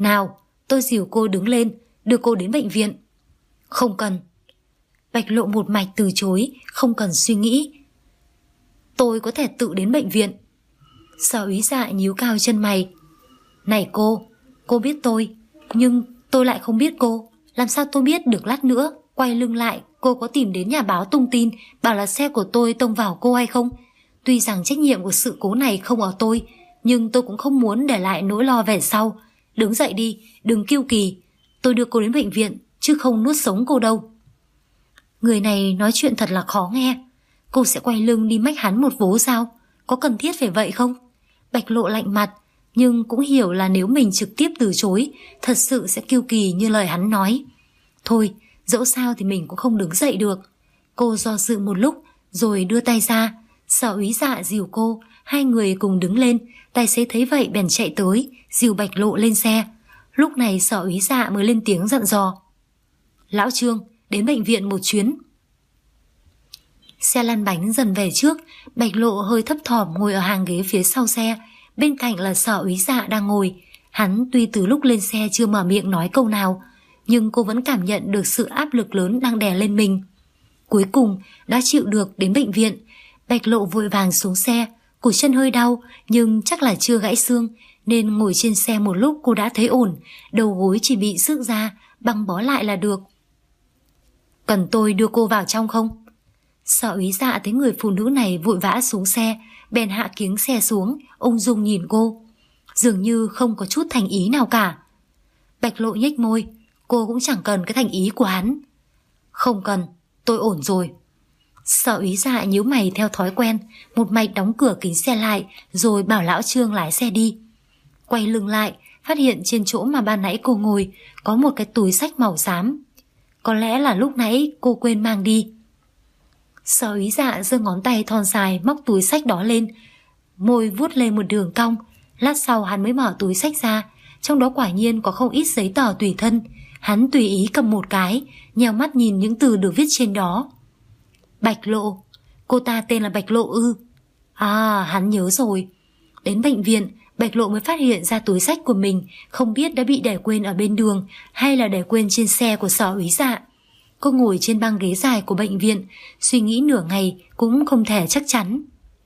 Nào, tôi dìu cô đứng lên, đưa cô đến bệnh viện. Không cần. Bạch Lộ một mạch từ chối, không cần suy nghĩ. Tôi có thể tự đến bệnh viện. Sở Úy Dạ nhíu cao chân mày. Này cô biết tôi, nhưng tôi lại không biết cô. Làm sao tôi biết được lát nữa quay lưng lại cô có tìm đến nhà báo tung tin bảo là xe của tôi tông vào cô hay không? Tuy rằng trách nhiệm của sự cố này không ở tôi, nhưng tôi cũng không muốn để lại nỗi lo về sau. Đứng dậy đi, đừng kiêu kỳ. Tôi đưa cô đến bệnh viện, chứ không nuốt sống cô đâu. Người này nói chuyện thật là khó nghe. Cô sẽ quay lưng đi mách hắn một vố sao? Có cần thiết phải vậy không? Bạch Lộ lạnh mặt, nhưng cũng hiểu là nếu mình trực tiếp từ chối, thật sự sẽ kiêu kỳ như lời hắn nói. Thôi, dẫu sao thì mình cũng không đứng dậy được. Cô do dự một lúc, rồi đưa tay ra. Sở Úy Dạ dìu cô, hai người cùng đứng lên. Tài xế thấy vậy bèn chạy tới, dìu Bạch Lộ lên xe. Lúc này Sở Úy Dạ mới lên tiếng dặn dò. Lão Trương, đến bệnh viện một chuyến. Xe lăn bánh dần về trước, Bạch Lộ hơi thấp thỏm ngồi ở hàng ghế phía sau xe. Bên cạnh là Sở Úy Dạ đang ngồi. Hắn tuy từ lúc lên xe chưa mở miệng nói câu nào, nhưng cô vẫn cảm nhận được sự áp lực lớn đang đè lên mình. Cuối cùng đã chịu được đến bệnh viện. Bạch Lộ vội vàng xuống xe. Cổ chân hơi đau, nhưng chắc là chưa gãy xương, nên ngồi trên xe một lúc cô đã thấy ổn. Đầu gối chỉ bị xước ra, băng bó lại là được. Cần tôi đưa cô vào trong không? Sở Úy Dạ thấy người phụ nữ này vội vã xuống xe, bèn hạ kiếng xe xuống, ung dung nhìn cô. Dường như không có chút thành ý nào cả. Bạch Lộ nhếch môi, cô cũng chẳng cần cái thành ý của hắn. Không cần, tôi ổn rồi. Sở Úy Dạ nhíu mày theo thói quen, một mạch đóng cửa kính xe lại, rồi bảo lão Trương lái xe đi. Quay lưng lại, phát hiện trên chỗ mà ban nãy cô ngồi có một cái túi xách màu xám. Có lẽ là lúc nãy cô quên mang đi. Sở Úy Dạ giơ ngón tay thon dài móc túi xách đó lên, môi vuốt lên một đường cong. Lát sau hắn mới mở túi xách ra, trong đó quả nhiên có không ít giấy tờ tùy thân. Hắn tùy ý cầm một cái, nheo mắt nhìn những từ được viết trên đó. Bạch Lộ, cô ta tên là Bạch Lộ ư? À, hắn nhớ rồi. Đến bệnh viện, Bạch Lộ mới phát hiện ra túi xách của mình không biết đã bị để quên ở bên đường hay là để quên trên xe của Sở Úy Dạ. Cô ngồi trên băng ghế dài của bệnh viện, suy nghĩ nửa ngày cũng không thể chắc chắn.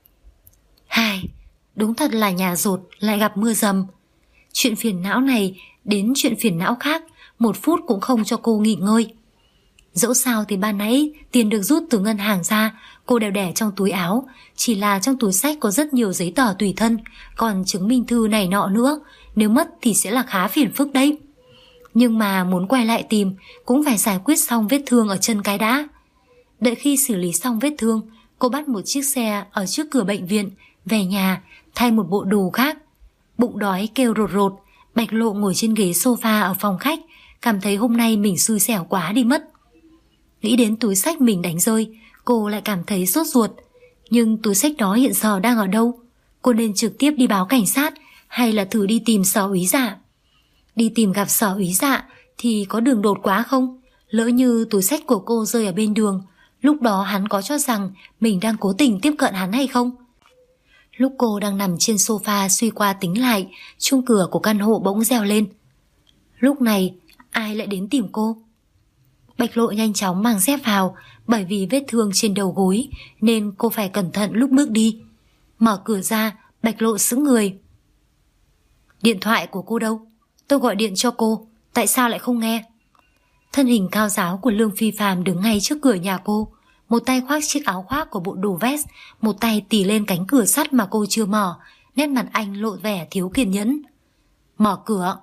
Hai, đúng thật là nhà dột lại gặp mưa dầm. Chuyện phiền não này đến chuyện phiền não khác, một phút cũng không cho cô nghỉ ngơi. Dẫu sao thì ban nãy tiền được rút từ ngân hàng ra cô đều để trong túi áo, chỉ là trong túi xách có rất nhiều giấy tờ tùy thân, còn chứng minh thư này nọ nữa, nếu mất thì sẽ là khá phiền phức đấy. Nhưng mà muốn quay lại tìm cũng phải giải quyết xong vết thương ở chân cái đã. Đợi khi xử lý xong vết thương, cô bắt một chiếc xe ở trước cửa bệnh viện, về nhà thay một bộ đồ khác. Bụng đói kêu rột rột, Bạch Lộ ngồi trên ghế sofa ở phòng khách, cảm thấy hôm nay mình xui xẻo quá đi mất. Nghĩ đến túi xách mình đánh rơi, cô lại cảm thấy sốt ruột. Nhưng túi xách đó hiện giờ đang ở đâu? Cô nên trực tiếp đi báo cảnh sát hay là thử đi tìm Sở Úy Dạ? Đi tìm gặp Sở Úy Dạ thì có đường đột quá không? Lỡ như túi xách của cô rơi ở bên đường, lúc đó hắn có cho rằng mình đang cố tình tiếp cận hắn hay không? Lúc cô đang nằm trên sofa suy qua tính lại, chuông cửa của căn hộ bỗng reo lên. Lúc này ai lại đến tìm cô? Bạch Lộ nhanh chóng mang dép vào, bởi vì vết thương trên đầu gối nên cô phải cẩn thận lúc bước đi. Mở cửa ra, Bạch Lộ sững người. Điện thoại của cô đâu? Tôi gọi điện cho cô, tại sao lại không nghe? Thân hình cao ráo của Lương Phi Phàm đứng ngay trước cửa nhà cô, một tay khoác chiếc áo khoác của bộ đồ vest, một tay tì lên cánh cửa sắt mà cô chưa mở, nét mặt anh lộ vẻ thiếu kiên nhẫn. Mở cửa.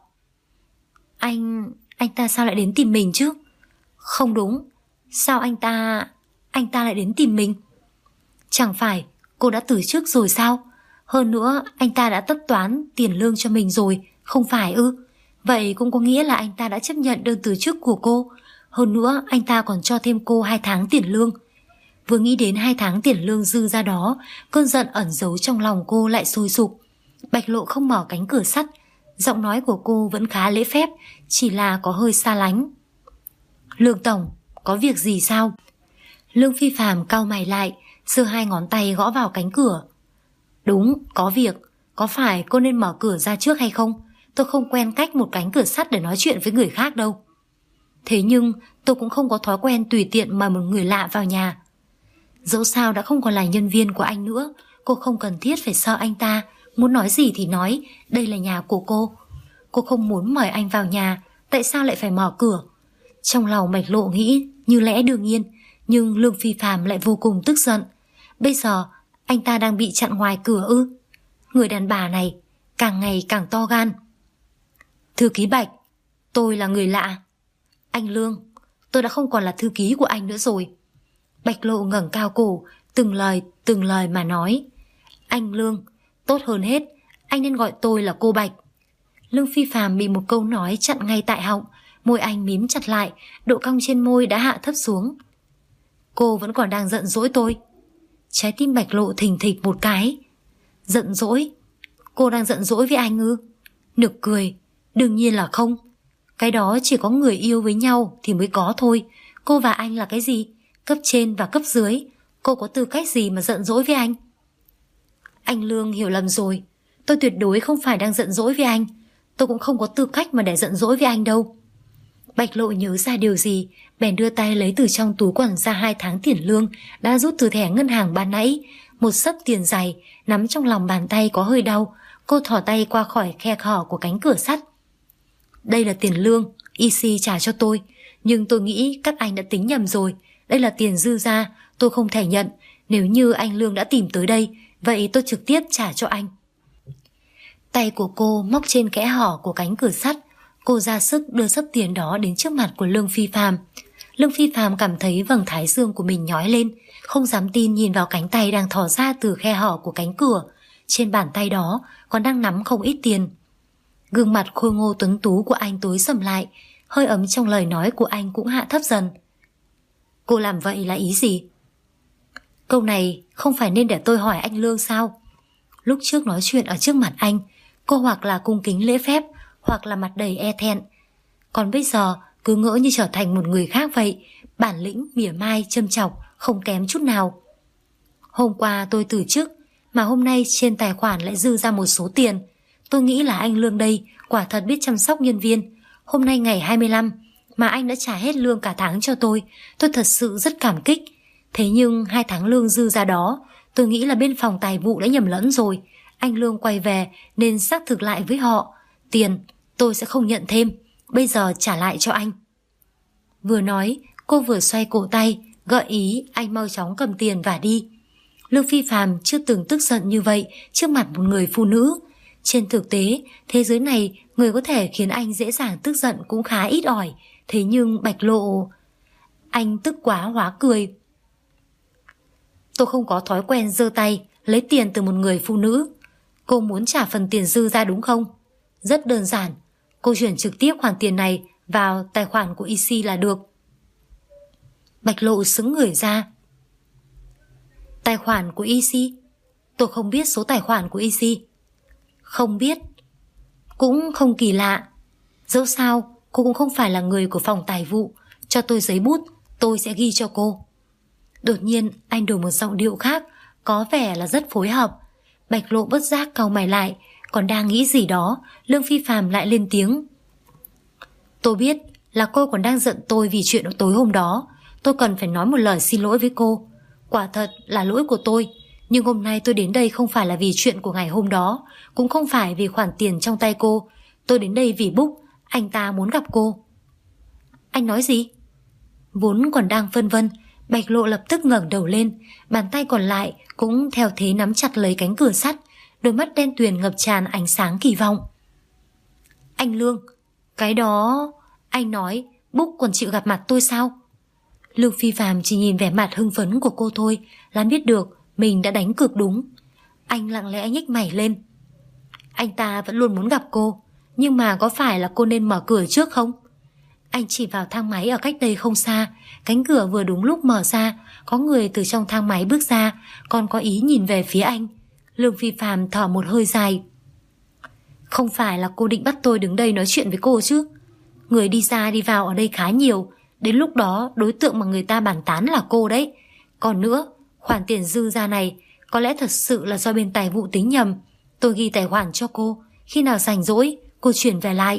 Anh ta sao lại đến tìm mình chứ? Không đúng, sao anh ta lại đến tìm mình? Chẳng phải cô đã từ chức rồi sao? Hơn nữa anh ta đã tất toán tiền lương cho mình rồi, không phải ư? Vậy cũng có nghĩa là anh ta đã chấp nhận đơn từ chức của cô. Hơn nữa anh ta còn cho thêm cô 2 tháng tiền lương. Vừa nghĩ đến 2 tháng tiền lương dư ra đó, cơn giận ẩn giấu trong lòng cô lại sôi sục. Bạch Lộ không mở cánh cửa sắt, giọng nói của cô vẫn khá lễ phép, chỉ là có hơi xa lánh. Lương tổng, có việc gì sao? Lương Phi Phàm cau mày lại, giơ 2 ngón tay gõ vào cánh cửa. Đúng, có việc. Có phải cô nên mở cửa ra trước hay không? tôi không quen cách một cánh cửa sắt để nói chuyện với người khác đâu. Thế nhưng tôi cũng không có thói quen tùy tiện mời một người lạ vào nhà. Dẫu sao đã không còn là nhân viên của anh nữa, cô không cần thiết phải sợ anh ta, muốn nói gì thì nói, đây là nhà của cô. Cô không muốn mời anh vào nhà, tại sao lại phải mở cửa? Trong lòng Bạch Lộ nghĩ như lẽ đương nhiên, nhưng Lương Phi Phạm lại vô cùng tức giận. Bây giờ anh ta đang bị chặn ngoài cửa ư? Người đàn bà này càng ngày càng to gan. Thư ký Bạch, tôi là người lạ. Anh Lương, tôi đã không còn là thư ký của anh nữa rồi. Bạch Lộ ngẩng cao cổ, từng lời mà nói. Anh Lương, tốt hơn hết, anh nên gọi tôi là cô Bạch. Lương Phi Phạm bị một câu nói chặn ngay tại họng, môi anh mím chặt lại, độ cong trên môi đã hạ thấp xuống. Cô vẫn còn đang giận dỗi tôi. Trái tim Bạch Lộ thình thịch một cái. Giận dỗi? Cô đang giận dỗi với anh ư? Nực cười, đương nhiên là không. Cái đó chỉ có người yêu với nhau thì mới có thôi. Cô và anh là cái gì? Cấp trên và cấp dưới. Cô có tư cách gì mà giận dỗi với anh? Anh Lương hiểu lầm rồi. Tôi tuyệt đối không phải đang giận dỗi với anh. Tôi cũng không có tư cách mà để giận dỗi với anh đâu. Bạch Lộ nhớ ra điều gì, bèn đưa tay lấy từ trong túi quần ra 2 tháng tiền lương đã rút từ thẻ ngân hàng ban nãy. Một xấp tiền dày, nắm trong lòng bàn tay có hơi đau. Cô thò tay qua khỏi khe hở của cánh cửa sắt. Đây là tiền lương, EC trả cho tôi. Nhưng tôi nghĩ các anh đã tính nhầm rồi. Đây là tiền dư ra, tôi không thể nhận. Nếu như anh Lương đã tìm tới đây, vậy tôi trực tiếp trả cho anh. Tay của cô móc trên kẽ hở của cánh cửa sắt. Cô ra sức đưa xấp tiền đó đến trước mặt của Lương Phi Phạm. Lương Phi Phạm cảm thấy vầng thái dương của mình nhói lên, không dám tin nhìn vào cánh tay đang thò ra từ khe hở của cánh cửa. Trên bàn tay đó còn đang nắm không ít tiền. Gương mặt khôi ngô tuấn tú của anh tối sầm lại, hơi ấm trong lời nói của anh cũng hạ thấp dần. Cô làm vậy là ý gì? Câu này không phải nên để tôi hỏi anh Lương sao? Lúc trước nói chuyện ở trước mặt anh, cô hoặc là cung kính lễ phép, hoặc là mặt đầy e thẹn. Còn bây giờ cứ ngỡ như trở thành một người khác vậy, bản lĩnh mỉa mai châm chọc không kém chút nào. Hôm qua tôi từ chức, mà hôm nay trên tài khoản lại dư ra một số tiền. Tôi nghĩ là anh Lương đây quả thật biết chăm sóc nhân viên. Hôm nay ngày 25 mà anh đã trả hết lương cả tháng cho tôi thật sự rất cảm kích. Thế nhưng 2 tháng lương dư ra đó, tôi nghĩ là bên phòng tài vụ đã nhầm lẫn rồi. Anh Lương quay về nên xác thực lại với họ. Tiền tôi sẽ không nhận thêm, bây giờ trả lại cho anh. Vừa nói, cô vừa xoay cổ tay, gợi ý anh mau chóng cầm tiền và đi. Lương Phi Phạm chưa từng tức giận như vậy trước mặt một người phụ nữ. Trên thực tế, thế giới này người có thể khiến anh dễ dàng tức giận cũng khá ít ỏi. Thế nhưng Bạch Lộ... Anh tức quá hóa cười. Tôi không có thói quen giơ tay lấy tiền từ một người phụ nữ. Cô muốn trả phần tiền dư ra đúng không? Rất đơn giản, cô chuyển trực tiếp khoản tiền này vào tài khoản của EC là được. Bạch Lộ sững người ra. Tài khoản của EC? Tôi không biết số tài khoản của EC. Không biết. Cũng không kỳ lạ. Dẫu sao, cô cũng không phải là người của phòng tài vụ. Cho tôi giấy bút, tôi sẽ ghi cho cô. Đột nhiên anh đổi một giọng điệu khác, có vẻ là rất phối hợp. Bạch Lộ bất giác cau mày lại, còn đang nghĩ gì đó, Lương Phi Phạm lại lên tiếng. Tôi biết là cô còn đang giận tôi vì chuyện tối hôm đó. Tôi cần phải nói một lời xin lỗi với cô. Quả thật là lỗi của tôi. Nhưng hôm nay tôi đến đây không phải là vì chuyện của ngày hôm đó, cũng không phải vì khoản tiền trong tay cô. Tôi đến đây vì Book, anh ta muốn gặp cô. Anh nói gì? Vốn còn đang phân vân, Bạch Lộ lập tức ngẩng đầu lên, bàn tay còn lại cũng theo thế nắm chặt lấy cánh cửa sắt, đôi mắt đen tuyền ngập tràn ánh sáng kỳ vọng. Anh Lương, cái đó... Anh nói Book còn chịu gặp mặt tôi sao? Lương Phi Phạm chỉ nhìn vẻ mặt hưng phấn của cô thôi là biết được mình đã đánh cược đúng. Anh lặng lẽ nhếch mày lên. Anh ta vẫn luôn muốn gặp cô, nhưng mà có phải là cô nên mở cửa trước không? Anh chỉ vào thang máy ở cách đây không xa. Cánh cửa vừa đúng lúc mở ra, có người từ trong thang máy bước ra, còn có ý nhìn về phía anh. Lương Phi Phạm thở một hơi dài. Không phải là cô định bắt tôi đứng đây nói chuyện với cô chứ? Người đi ra đi vào ở đây khá nhiều, đến lúc đó đối tượng mà người ta bàn tán là cô đấy. Còn nữa, khoản tiền dư ra này có lẽ thật sự là do bên tài vụ tính nhầm. Tôi ghi tài khoản cho cô, khi nào rảnh rỗi cô chuyển về lại.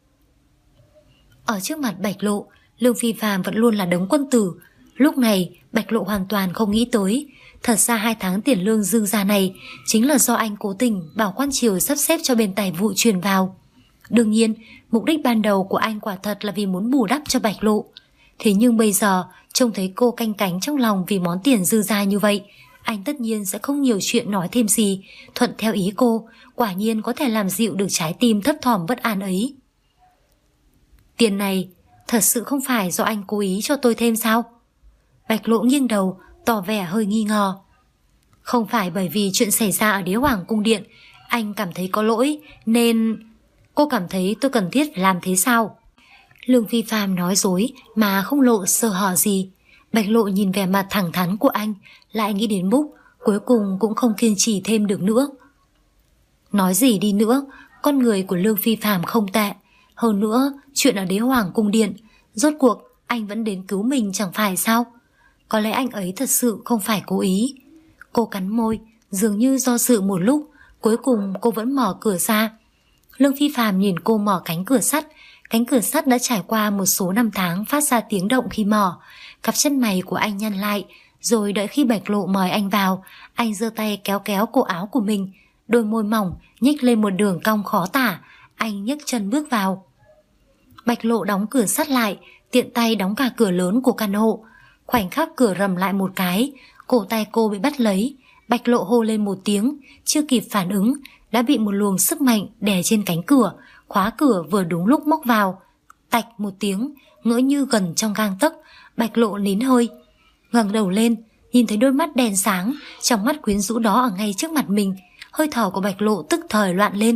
Ở trước mặt Bạch Lộ, Lương Phi Phạm vẫn luôn là đống quân tử. Lúc này Bạch Lộ hoàn toàn không nghĩ tới, thật ra 2 tháng tiền lương dư ra này chính là do anh cố tình bảo quan triều sắp xếp cho bên tài vụ truyền vào. Đương nhiên, mục đích ban đầu của anh quả thật là vì muốn bù đắp cho Bạch Lộ. Thế nhưng bây giờ, trông thấy cô canh cánh trong lòng vì món tiền dư ra như vậy, anh tất nhiên sẽ không nhiều chuyện nói thêm gì, thuận theo ý cô, quả nhiên có thể làm dịu được trái tim thấp thỏm bất an ấy. Tiền này thật sự không phải do anh cố ý cho tôi thêm sao? Bạch Lộ nghiêng đầu, tỏ vẻ hơi nghi ngờ. Không phải bởi vì chuyện xảy ra ở Đế Hoàng cung điện, anh cảm thấy có lỗi, nên... Cô cảm thấy tôi cần thiết phải làm thế sao? Lương Phi Phạm nói dối mà không lộ sơ hở gì. Bạch Lộ nhìn vẻ mặt thẳng thắn của anh, lại nghĩ đến Búc, cuối cùng cũng không kiên trì thêm được nữa. Nói gì đi nữa, con người của Lương Phi Phạm không tệ. Hơn nữa, chuyện ở Đế Hoàng cung điện, rốt cuộc anh vẫn đến cứu mình chẳng phải sao? Có lẽ anh ấy thật sự không phải cố ý. Cô cắn môi, dường như do dự một lúc, cuối cùng cô vẫn mở cửa ra. Lương Phi Phạm nhìn cô mở cánh cửa sắt đã trải qua một số năm tháng phát ra tiếng động khi mở. Cặp chân mày của anh nhăn lại, rồi đợi khi Bạch Lộ mời anh vào, anh giơ tay kéo kéo cổ áo của mình, đôi môi mỏng nhích lên một đường cong khó tả, anh nhấc chân bước vào. Bạch Lộ đóng cửa sắt lại, tiện tay đóng cả cửa lớn của căn hộ. Khoảnh khắc cửa rầm lại một cái, cổ tay cô bị bắt lấy. Bạch Lộ hô lên một tiếng, chưa kịp phản ứng đã bị một luồng sức mạnh đè trên cánh cửa, khóa cửa vừa đúng lúc móc vào. Tạch một tiếng, ngỡ như gần trong gang tấc. Bạch Lộ nín hơi, ngẩng đầu lên, nhìn thấy đôi mắt đèn sáng, trong mắt quyến rũ đó ở ngay trước mặt mình. Hơi thở của Bạch Lộ tức thời loạn lên.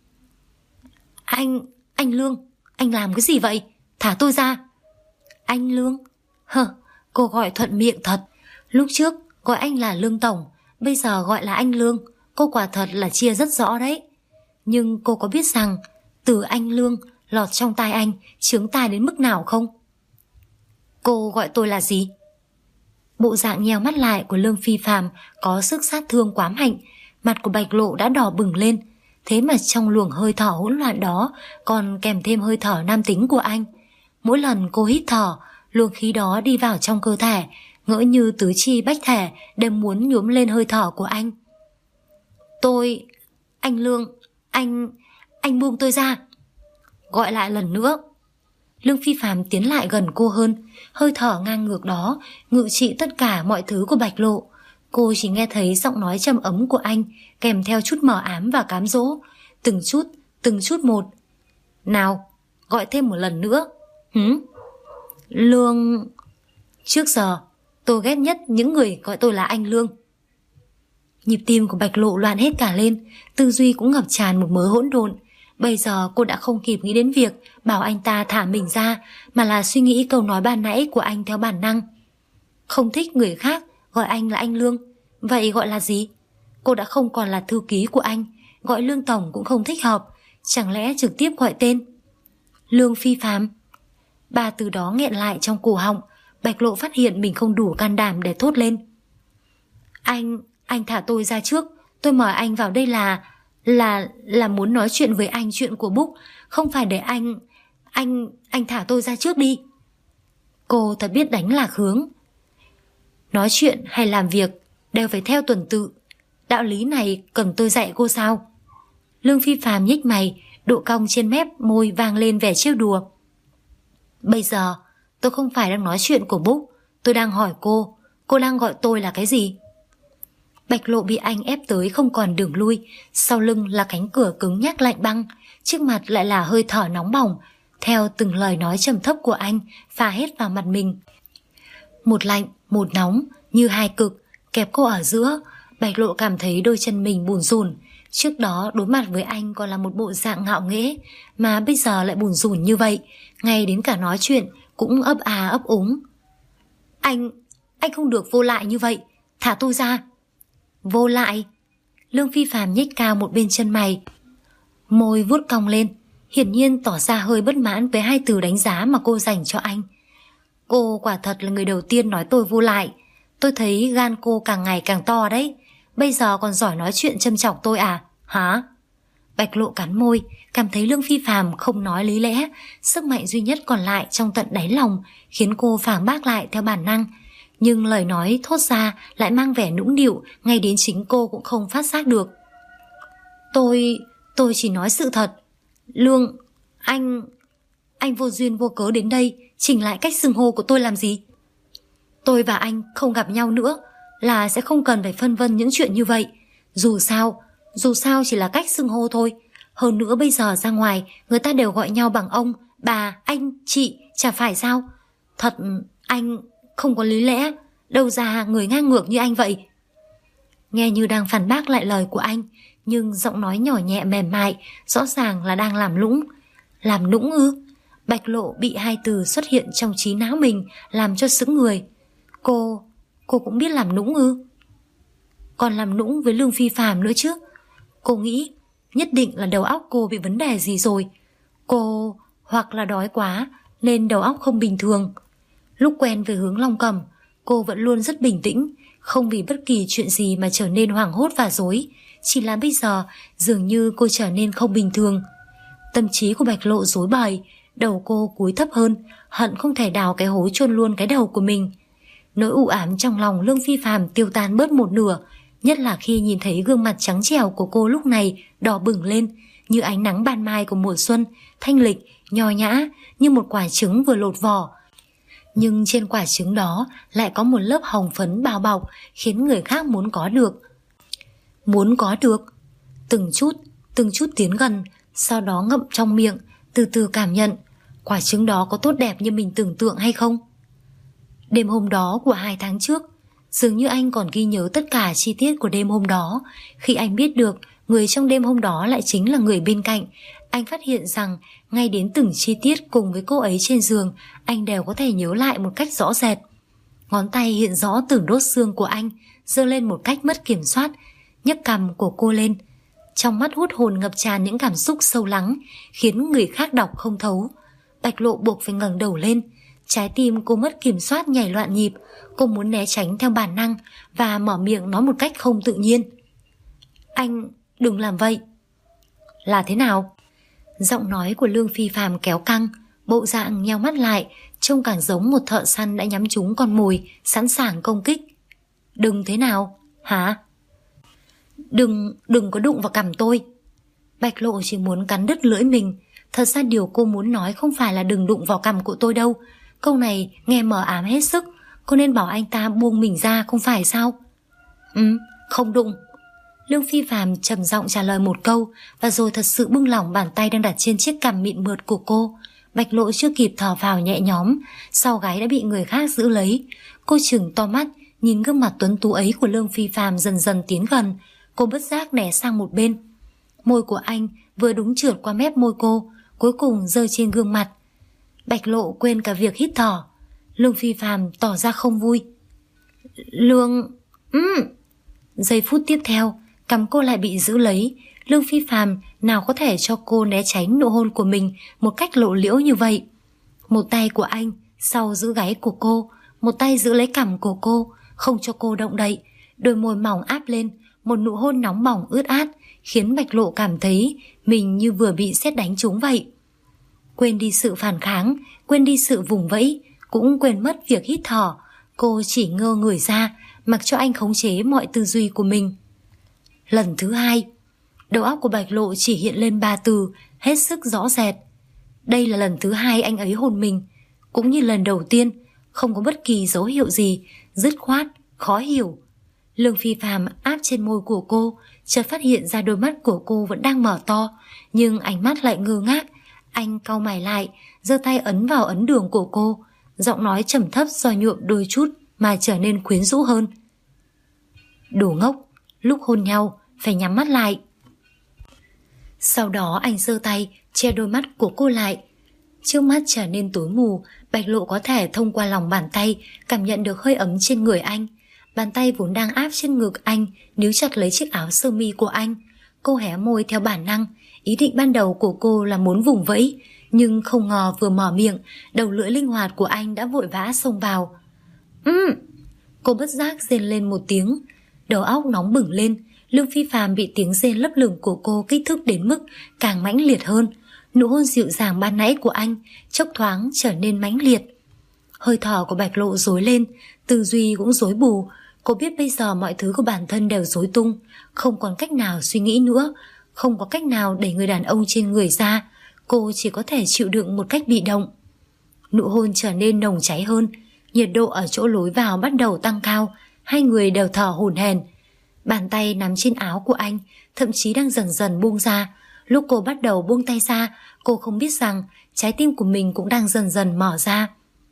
Anh Lương, anh làm cái gì vậy? Thả tôi ra. Anh Lương? Cô gọi thuận miệng thật. Lúc trước gọi anh là Lương Tổng, bây giờ gọi là anh Lương. Cô quả thật là chia rất rõ đấy. Nhưng cô có biết rằng từ anh Lương lọt trong tai anh chướng tai đến mức nào không? Cô gọi tôi là gì? Bộ dạng nheo mắt lại của Lương Phi Phạm có sức sát thương quá mạnh. Mặt của Bạch Lộ đã đỏ bừng lên. Thế mà trong luồng hơi thở hỗn loạn đó còn kèm thêm hơi thở nam tính của anh. Mỗi lần cô hít thở, luồng khí đó đi vào trong cơ thể, ngỡ như tứ chi bách thể đều muốn nhuốm lên hơi thở của anh. Anh Lương, anh buông tôi ra. Gọi lại lần nữa. Lương Phi Phạm tiến lại gần cô hơn, hơi thở ngang ngược đó ngự trị tất cả mọi thứ của Bạch Lộ. Cô chỉ nghe thấy giọng nói trầm ấm của anh, kèm theo chút mờ ám và cám dỗ, từng chút một. Nào, gọi thêm một lần nữa. Lương... Trước giờ, tôi ghét nhất những người gọi tôi là anh Lương. Nhịp tim của Bạch Lộ loạn hết cả lên, tư duy cũng ngập tràn một mớ hỗn độn. Bây giờ cô đã không kịp nghĩ đến việc bảo anh ta thả mình ra, mà là suy nghĩ câu nói ban nãy của anh theo bản năng. Không thích người khác gọi anh là anh Lương, vậy gọi là gì? Cô đã không còn là thư ký của anh, gọi Lương Tổng cũng không thích hợp, chẳng lẽ trực tiếp gọi tên Lương Phi Phạm? Ba từ đó nghẹn lại trong cổ họng. Bạch Lộ phát hiện mình không đủ can đảm để thốt lên. Anh thả tôi ra trước. Tôi mời anh vào đây là muốn nói chuyện với anh chuyện của Búc, không phải để anh thả tôi ra trước đi. Cô thật biết đánh lạc hướng. Nói chuyện hay làm việc đều phải theo tuần tự. Đạo lý này cần tôi dạy cô sao? Lương Phi Phạm nhích mày, độ cong trên mép môi vang lên vẻ trêu đùa. Bây giờ tôi không phải đang nói chuyện của Búc, tôi đang hỏi cô đang gọi tôi là cái gì? Bạch Lộ bị anh ép tới không còn đường lui, sau lưng là cánh cửa cứng nhắc lạnh băng, trước mặt lại là hơi thở nóng bỏng, theo từng lời nói trầm thấp của anh phả hết vào mặt mình. Một lạnh, một nóng, như hai cực, kẹp cô ở giữa. Bạch Lộ cảm thấy đôi chân mình bủn rủn. Trước đó đối mặt với anh còn là một bộ dạng ngạo nghễ, mà bây giờ lại bủn rủn như vậy, ngay đến cả nói chuyện cũng ấp à ấp úng. Anh không được vô lại như vậy, thả tôi ra. Vô lại? Lương Phi Phạm nhếch cao một bên chân mày, môi vuốt cong lên, hiển nhiên tỏ ra hơi bất mãn với hai từ đánh giá mà cô dành cho anh. Cô quả thật là người đầu tiên nói tôi vô lại. Tôi thấy gan cô càng ngày càng to đấy. Bây giờ còn giỏi nói chuyện châm chọc tôi à? Hả? Bạch Lộ cắn môi, cảm thấy Lương Phi Phàm không nói lý lẽ. Sức mạnh duy nhất còn lại trong tận đáy lòng khiến cô phản bác lại theo bản năng. Nhưng lời nói thốt ra lại mang vẻ nũng nịu, ngay đến chính cô cũng không phát giác được. Tôi chỉ nói sự thật. Lương, anh vô duyên vô cớ đến đây chỉnh lại cách xưng hô của tôi làm gì? Tôi và anh không gặp nhau nữa là sẽ không cần phải phân vân những chuyện như vậy. Dù sao chỉ là cách xưng hô thôi. Hơn nữa bây giờ ra ngoài người ta đều gọi nhau bằng ông, bà, anh, chị, chả phải sao? Thật, anh không có lý lẽ. Đâu ra người ngang ngược như anh vậy? Nghe như đang phản bác lại lời của anh, nhưng giọng nói nhỏ nhẹ mềm mại, rõ ràng là đang làm lũng. Làm nũng ư? Bạch Lộ bị hai từ xuất hiện trong trí não mình làm cho sững người. Cô cũng biết làm nũng ư? Còn làm nũng với Lương Phi Phàm nữa chứ? Cô nghĩ nhất định là đầu óc cô bị vấn đề gì rồi. Cô hoặc là đói quá nên đầu óc không bình thường. Lúc quen về hướng Long Cầm, cô vẫn luôn rất bình tĩnh, không vì bất kỳ chuyện gì mà trở nên hoảng hốt và rối. Chỉ là bây giờ dường như cô trở nên không bình thường. Tâm trí của Bạch Lộ rối bời, đầu cô cúi thấp hơn, hận không thể đào cái hố chôn luôn cái đầu của mình. Nỗi u ám trong lòng Lương Phi Phàm tiêu tan bớt một nửa, nhất là khi nhìn thấy gương mặt trắng trẻo của cô lúc này đỏ bừng lên như ánh nắng ban mai của mùa xuân, thanh lịch, nho nhã như một quả trứng vừa lột vỏ. Nhưng trên quả trứng đó lại có một lớp hồng phấn bao bọc khiến người khác muốn có được. Muốn có được. Từng chút tiến gần, sau đó ngậm trong miệng, từ từ cảm nhận quả trứng đó có tốt đẹp như mình tưởng tượng hay không. Đêm hôm đó của 2 tháng trước, dường như anh còn ghi nhớ tất cả chi tiết của đêm hôm đó. Khi anh biết được người trong đêm hôm đó lại chính là người bên cạnh, anh phát hiện rằng ngay đến từng chi tiết cùng với cô ấy trên giường anh đều có thể nhớ lại một cách rõ rệt. Ngón tay hiện rõ từng đốt xương của anh giơ lên một cách mất kiểm soát, nhấc cằm của cô lên. Trong mắt hút hồn ngập tràn những cảm xúc sâu lắng khiến người khác đọc không thấu. Bạch Lộ buộc phải ngẩng đầu lên. Trái tim cô mất kiểm soát nhảy loạn nhịp. Cô muốn né tránh theo bản năng và mở miệng nói một cách không tự nhiên. Anh đừng làm vậy. Là thế nào? Giọng nói của Lương Phi Phàm kéo căng, bộ dạng nheo mắt lại, trông càng giống một thợ săn đã nhắm trúng con mồi, sẵn sàng công kích. Đừng thế nào? Hả? Đừng có đụng vào cằm tôi. Bạch Lộ chỉ muốn cắn đứt lưỡi mình. Thật ra điều cô muốn nói không phải là đừng đụng vào cằm của tôi đâu. Câu này nghe mờ ám hết sức. Cô nên bảo anh ta buông mình ra không phải sao? Không đụng. Lương Phi Phàm trầm giọng trả lời một câu và rồi thật sự buông lỏng bàn tay đang đặt trên chiếc cằm mịn mượt của cô. Bạch Lộ chưa kịp thở phào nhẹ nhõm, sau gáy đã bị người khác giữ lấy. Cô trừng to mắt nhìn gương mặt tuấn tú ấy của Lương Phi Phàm dần dần tiến gần. Cô bất giác né sang một bên. Môi của anh vừa đúng trượt qua mép môi cô, cuối cùng rơi trên gương mặt. Bạch Lộ quên cả việc hít thở. Lương Phi Phàm tỏ ra không vui. Giây phút tiếp theo, cằm cô lại bị giữ lấy. Lương Phi Phàm nào có thể cho cô né tránh nụ hôn của mình một cách lộ liễu như vậy. Một tay của anh sau giữ gáy của cô, một tay giữ lấy cằm của cô, không cho cô động đậy. Đôi môi mỏng áp lên, một nụ hôn nóng bỏng ướt át khiến Bạch Lộ cảm thấy mình như vừa bị sét đánh trúng vậy. Quên đi sự phản kháng, quên đi sự vùng vẫy, cũng quên mất việc hít thở. Cô chỉ ngơ người ra, mặc cho anh khống chế mọi tư duy của mình. Lần thứ 2, đầu óc của Bạch Lộ chỉ hiện lên 3 từ hết sức rõ rệt. Đây là lần thứ 2 anh ấy hôn mình, cũng như lần đầu tiên, không có bất kỳ dấu hiệu gì, dứt khoát, khó hiểu. Lương Phi Phàm áp trên môi của cô, chợt phát hiện ra đôi mắt của cô vẫn đang mở to, nhưng ánh mắt lại ngơ ngác. Anh cau mày lại, giơ tay ấn vào ấn đường của cô, giọng nói trầm thấp do nhuộm đôi chút mà trở nên quyến rũ hơn. Đồ ngốc, lúc hôn nhau phải nhắm mắt lại. Sau đó anh giơ tay che đôi mắt của cô lại. Trước mắt trở nên tối mù, Bạch Lộ có thể thông qua lòng bàn tay cảm nhận được hơi ấm trên người anh. Bàn tay vốn đang áp trên ngực anh níu chặt lấy chiếc áo sơ mi của anh. Cô hé môi theo bản năng. Ý định ban đầu của cô là muốn vùng vẫy, nhưng không ngờ vừa mở miệng, đầu lưỡi linh hoạt của anh đã vội vã xông vào. Cô bất giác rên lên một tiếng. Đầu óc nóng bừng lên. Lương Phi Phàm bị tiếng rên lấp lửng của cô kích thích đến mức càng mãnh liệt hơn. Nụ hôn dịu dàng ban nãy của anh chốc thoáng trở nên mãnh liệt. Hơi thở của Bạch Lộ rối lên, tư duy cũng rối bù. Cô biết bây giờ mọi thứ của bản thân đều rối tung, không còn cách nào suy nghĩ nữa, không có cách nào đẩy người đàn ông trên người ra. Cô chỉ có thể chịu đựng một cách bị động. Nụ hôn trở nên nồng cháy hơn, nhiệt độ ở chỗ lối vào bắt đầu tăng cao. Hai người đều thở hổn hển. Bàn tay nắm trên áo của anh thậm chí đang dần dần buông ra. Lúc cô bắt đầu buông tay ra, cô không biết rằng trái tim của mình cũng đang dần dần mở ra.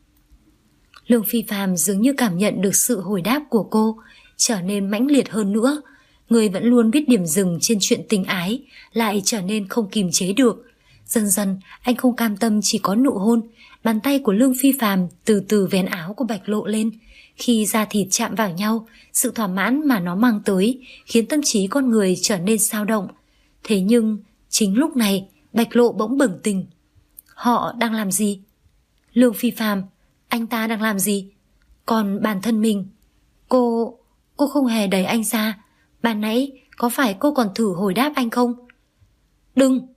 Lương Phi Phàm dường như cảm nhận được sự hồi đáp của cô, trở nên mãnh liệt hơn nữa. Người vẫn luôn biết điểm dừng trên chuyện tình ái lại trở nên không kìm chế được. Dần dần anh không cam tâm chỉ có nụ hôn. Bàn tay của Lương Phi Phàm từ từ vén áo của Bạch Lộ lên. Khi da thịt chạm vào nhau, sự thỏa mãn mà nó mang tới khiến tâm trí con người trở nên xao động. Thế nhưng chính lúc này Bạch Lộ bỗng bừng tỉnh. Họ đang làm gì? Lương Phi Phàm, anh ta đang làm gì? Còn bản thân mình, cô không hề đẩy anh ra. Ban nãy có phải cô còn thử hồi đáp anh không? Đừng!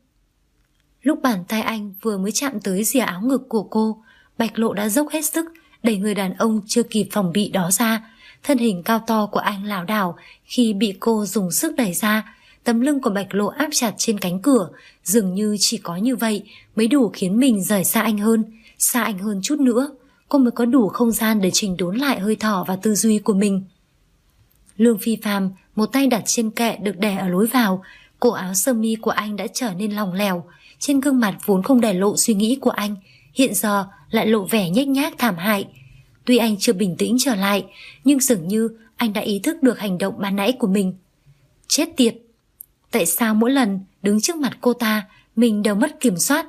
Lúc bàn tay anh vừa mới chạm tới rìa áo ngực của cô, Bạch Lộ đã dốc hết sức đẩy người đàn ông chưa kịp phòng bị đó ra. Thân hình cao to của anh lảo đảo khi bị cô dùng sức đẩy ra. Tấm lưng của Bạch Lộ áp chặt trên cánh cửa, dường như chỉ có như vậy mới đủ khiến mình rời xa anh hơn chút nữa, cô mới có đủ không gian để chỉnh đốn lại hơi thở và tư duy của mình. Lương Phi Phàm một tay đặt trên kệ được để ở lối vào, cổ áo sơ mi của anh đã trở nên lỏng lẻo, trên gương mặt vốn không để lộ suy nghĩ của anh, hiện giờ lại lộ vẻ nhếch nhác thảm hại. Tuy anh chưa bình tĩnh trở lại, nhưng dường như anh đã ý thức được hành động ban nãy của mình. Chết tiệt! Tại sao mỗi lần đứng trước mặt cô ta mình đều mất kiểm soát?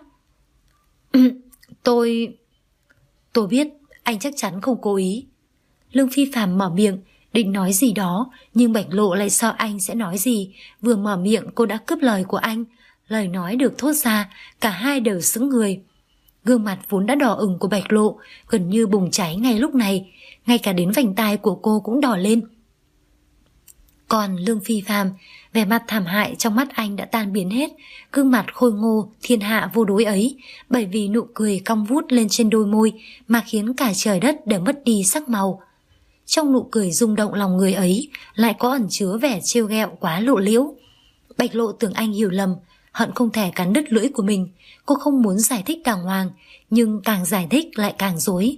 Tôi biết anh chắc chắn không cố ý. Lương Phi Phàm mở miệng định nói gì đó, nhưng Bạch Lộ lại sợ anh sẽ nói gì. Vừa mở miệng cô đã cướp lời của anh. Lời nói được thốt ra, cả hai đều sững người. Gương mặt vốn đã đỏ ửng của Bạch Lộ gần như bùng cháy ngay lúc này, ngay cả đến vành tai của cô cũng đỏ lên. Còn Lương Phi Phàm, vẻ mặt thảm hại trong mắt anh đã tan biến hết, gương mặt khôi ngô thiên hạ vô đối ấy, bởi vì nụ cười cong vút lên trên đôi môi mà khiến cả trời đất đều mất đi sắc màu. Trong nụ cười rung động lòng người ấy lại có ẩn chứa vẻ trêu ghẹo quá lộ liễu. Bạch Lộ tưởng anh hiểu lầm, hận không thể cắn đứt lưỡi của mình. Cô không muốn giải thích đàng hoàng, nhưng càng giải thích lại càng rối.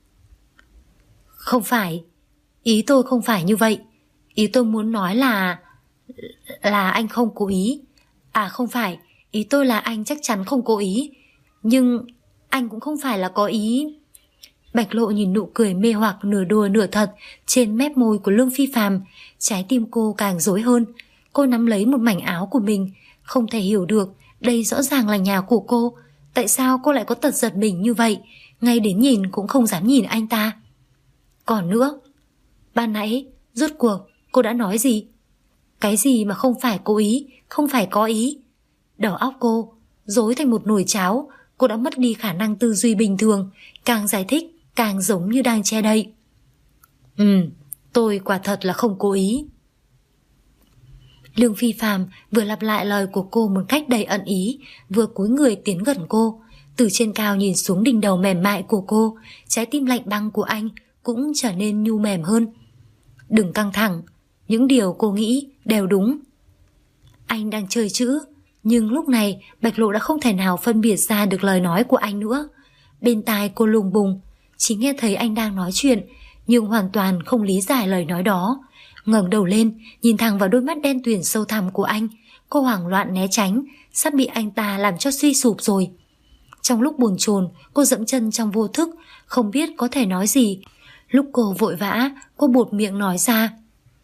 Không phải, ý tôi không phải như vậy. Ý tôi muốn nói là anh không cố ý. À không phải, ý tôi là anh chắc chắn không cố ý. Nhưng anh cũng không phải là có ý. Bạch Lộ nhìn nụ cười mê hoặc nửa đùa nửa thật trên mép môi của Lương Phi Phàm, trái tim cô càng rối hơn. Cô nắm lấy một mảnh áo của mình, không thể hiểu được, đây rõ ràng là nhà của cô. Tại sao cô lại có tật giật mình như vậy, ngay đến nhìn cũng không dám nhìn anh ta. Còn nữa, ban nãy rốt cuộc cô đã nói gì? Cái gì mà không phải cố ý, không phải có ý? Đầu óc cô rối thành một nồi cháo, cô đã mất đi khả năng tư duy bình thường, càng giải thích càng giống như đang che đậy. Tôi quả thật là không cố ý. Lương Phi Phàm vừa lặp lại lời của cô một cách đầy ẩn ý, vừa cúi người tiến gần cô. Từ trên cao nhìn xuống đỉnh đầu mềm mại của cô, trái tim lạnh băng của anh cũng trở nên nhu mềm hơn. Đừng căng thẳng, những điều cô nghĩ đều đúng. Anh đang chơi chữ, nhưng lúc này Bạch Lộ đã không thể nào phân biệt ra được lời nói của anh nữa. Bên tai cô lùng bùng, chỉ nghe thấy anh đang nói chuyện, nhưng hoàn toàn không lý giải lời nói đó. Ngẩng đầu lên, nhìn thẳng vào đôi mắt đen tuyền sâu thẳm của anh, cô hoảng loạn né tránh, sắp bị anh ta làm cho suy sụp rồi. Trong lúc bồn chồn, cô dẫm chân trong vô thức, không biết có thể nói gì. Lúc cô vội vã, cô buột miệng nói ra: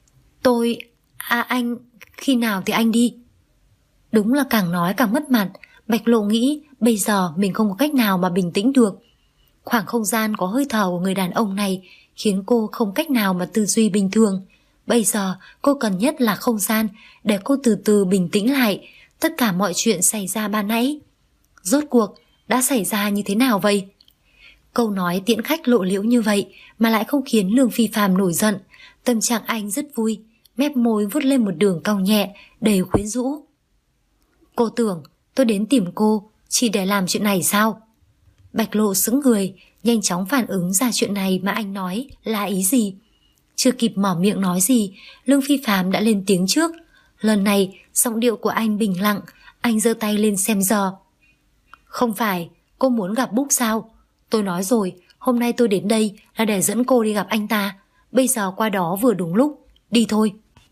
anh, khi nào thì anh đi. Đúng là càng nói càng mất mặt. Bạch Lộ nghĩ bây giờ mình không có cách nào mà bình tĩnh được. Khoảng không gian có hơi thở của người đàn ông này khiến cô không cách nào mà tư duy bình thường. Bây giờ cô cần nhất là không gian để cô từ từ bình tĩnh lại tất cả mọi chuyện xảy ra ban nãy. Rốt cuộc đã xảy ra như thế nào vậy? Câu nói tiễn khách lộ liễu như vậy mà lại không khiến Lương Phi Phàm nổi giận. Tâm trạng anh rất vui. mép môi vuốt lên một đường cong nhẹ, đầy quyến rũ. Cô tưởng tôi đến tìm cô chỉ để làm chuyện này sao? Bạch Lộ sững người, nhanh chóng phản ứng ra chuyện này mà anh nói là ý gì. Chưa kịp mở miệng nói gì, Lương Phi Phạm đã lên tiếng trước. Lần này giọng điệu của anh bình lặng. Anh giơ tay lên xem giờ. Không phải cô muốn gặp Búc sao? Tôi nói rồi, hôm nay tôi đến đây là để dẫn cô đi gặp anh ta. Bây giờ qua đó vừa đúng lúc. Đi thôi.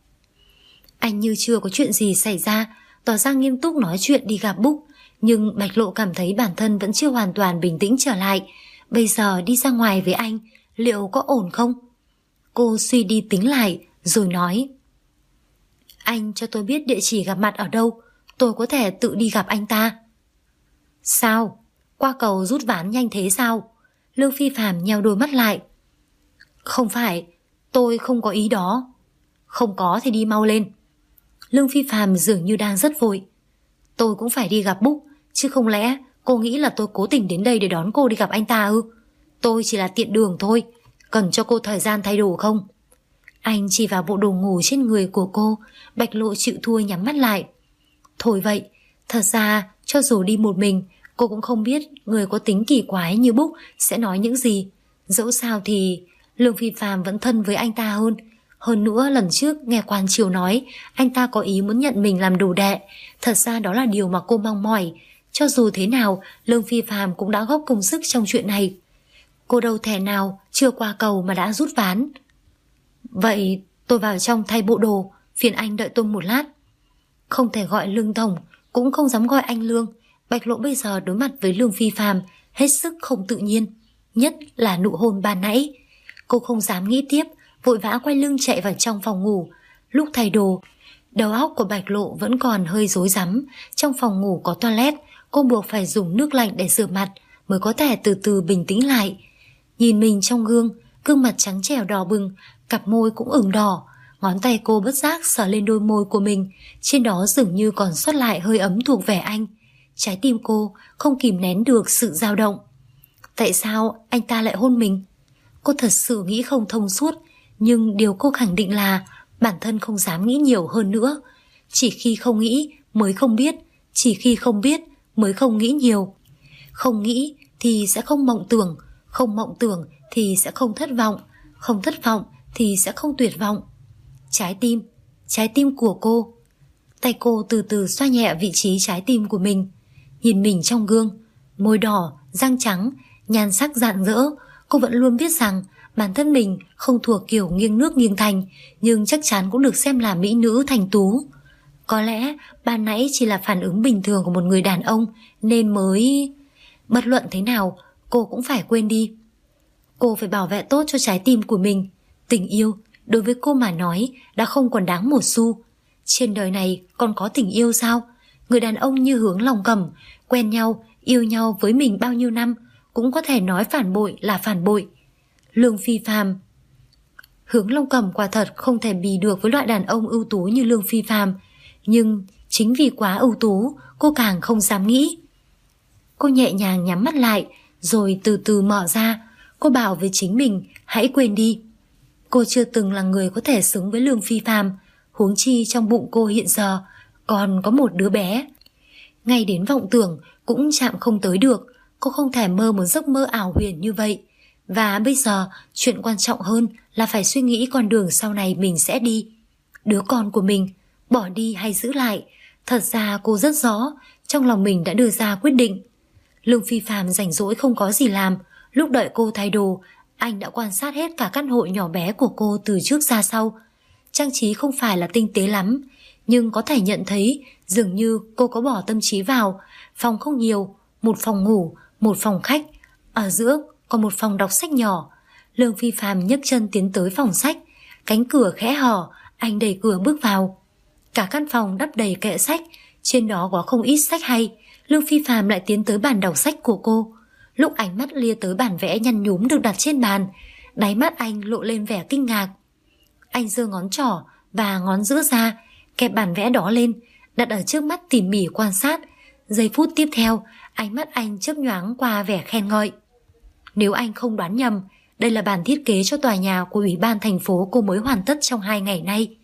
Anh như chưa có chuyện gì xảy ra, tỏ ra nghiêm túc nói chuyện đi gặp Búc. Nhưng Bạch Lộ cảm thấy bản thân vẫn chưa hoàn toàn bình tĩnh trở lại. Bây giờ đi ra ngoài với anh, liệu có ổn không? Cô suy đi tính lại rồi nói: Anh cho tôi biết địa chỉ gặp mặt ở đâu, tôi có thể tự đi gặp anh ta. Sao? Qua cầu rút ván nhanh thế sao? Lương Phi Phạm nheo đôi mắt lại. Không phải, tôi không có ý đó. Không có thì đi mau lên. Lương Phi Phạm dường như đang rất vội. Tôi cũng phải đi gặp Búc, chứ không lẽ cô nghĩ là tôi cố tình đến đây để đón cô đi gặp anh ta ư? Tôi chỉ là tiện đường thôi. Cần cho cô thời gian thay đồ không? Anh chỉ vào bộ đồ ngủ trên người của cô. Bạch Lộ chịu thua nhắm mắt lại. Thôi vậy, thật ra cho dù đi một mình, cô cũng không biết người có tính kỳ quái như Búc sẽ nói những gì. Dẫu sao thì Lương Phi Phạm vẫn thân với anh ta hơn. Hơn nữa lần trước nghe quan triều nói anh ta có ý muốn nhận mình làm đồ đệ. Thật ra đó là điều mà cô mong mỏi. Cho dù thế nào, Lương Phi Phạm cũng đã góp công sức trong chuyện này. Cô đâu thể nào chưa qua cầu mà đã rút ván. Vậy tôi vào trong thay bộ đồ, phiền anh đợi tôi một lát. Không thể gọi Lương Tổng, cũng không dám gọi anh Lương. Bạch Lộ bây giờ đối mặt với Lương Phi Phạm hết sức không tự nhiên, nhất là nụ hôn ban nãy. Cô không dám nghĩ tiếp, vội vã quay lưng chạy vào trong phòng ngủ. Lúc thay đồ, đầu óc của Bạch Lộ vẫn còn hơi rối rắm. Trong phòng ngủ có toilet, cô buộc phải dùng nước lạnh để rửa mặt mới có thể từ từ bình tĩnh lại. Nhìn mình trong gương, gương mặt trắng trẻo đỏ bừng, cặp môi cũng ửng đỏ. Ngón tay cô bất giác sờ lên đôi môi của mình, trên đó dường như còn sót lại hơi ấm thuộc về anh. Trái tim cô không kìm nén được sự dao động. Tại sao anh ta lại hôn mình? Cô thật sự nghĩ không thông suốt, nhưng điều cô khẳng định là bản thân không dám nghĩ nhiều hơn nữa. Chỉ khi không nghĩ mới không biết, chỉ khi không biết mới không nghĩ nhiều. Không nghĩ thì sẽ không mộng tưởng, không mộng tưởng thì sẽ không thất vọng, không thất vọng thì sẽ không tuyệt vọng. Trái tim của cô. Tay cô từ từ xoa nhẹ vị trí trái tim của mình. Nhìn mình trong gương, môi đỏ, răng trắng, nhan sắc rạng rỡ. Cô vẫn luôn biết rằng bản thân mình không thuộc kiểu nghiêng nước nghiêng thành, nhưng chắc chắn cũng được xem là mỹ nữ thành tú. Có lẽ ban nãy chỉ là phản ứng bình thường của một người đàn ông nên mới... Bất luận thế nào, cô cũng phải quên đi. Cô phải bảo vệ tốt cho trái tim của mình. Tình yêu, đối với cô mà nói, đã không còn đáng một xu. Trên đời này còn có tình yêu sao? Người đàn ông như Hướng Long Cẩm, quen nhau, yêu nhau với mình bao nhiêu năm, cũng có thể nói phản bội là phản bội. Lương Phi Phạm. Hướng Long Cẩm quả thật không thể bì được với loại đàn ông ưu tú như Lương Phi Phạm. Nhưng chính vì quá ưu tú, cô càng không dám nghĩ. Cô nhẹ nhàng nhắm mắt lại, rồi từ từ mở ra. Cô bảo với chính mình hãy quên đi. Cô chưa từng là người có thể xứng với Lương Phi Phạm, huống chi trong bụng cô hiện giờ còn có một đứa bé. Ngay đến vọng tưởng cũng chạm không tới được. Cô không thể mơ một giấc mơ ảo huyền như vậy. Và bây giờ chuyện quan trọng hơn là phải suy nghĩ con đường sau này mình sẽ đi. Đứa con của mình, bỏ đi hay giữ lại? Thật ra cô rất rõ, trong lòng mình đã đưa ra quyết định. Lương Phi Phạm rảnh rỗi không có gì làm. Lúc đợi cô thay đồ, anh đã quan sát hết cả căn hộ nhỏ bé của cô từ trước ra sau. Trang trí không phải là tinh tế lắm, nhưng có thể nhận thấy dường như cô có bỏ tâm trí vào. Phòng không nhiều, một phòng ngủ, một phòng khách, ở giữa còn một phòng đọc sách nhỏ. Lương Phi Phạm nhấc chân tiến tới phòng sách, cánh cửa khẽ hở, anh đẩy cửa bước vào. Cả căn phòng đắp đầy kệ sách, trên đó có không ít sách hay. Lương Phi Phạm lại tiến tới bàn đọc sách của cô. Lúc ánh mắt lia tới bản vẽ nhăn nhúm được đặt trên bàn, đáy mắt anh lộ lên vẻ kinh ngạc. Anh giơ ngón trỏ và ngón giữa ra, kẹp bản vẽ đó lên, đặt ở trước mắt tỉ mỉ quan sát. Giây phút tiếp theo, ánh mắt anh chớp nhoáng qua vẻ khen ngợi. Nếu anh không đoán nhầm, đây là bản thiết kế cho tòa nhà của Ủy ban thành phố cô mới hoàn tất trong 2 ngày nay.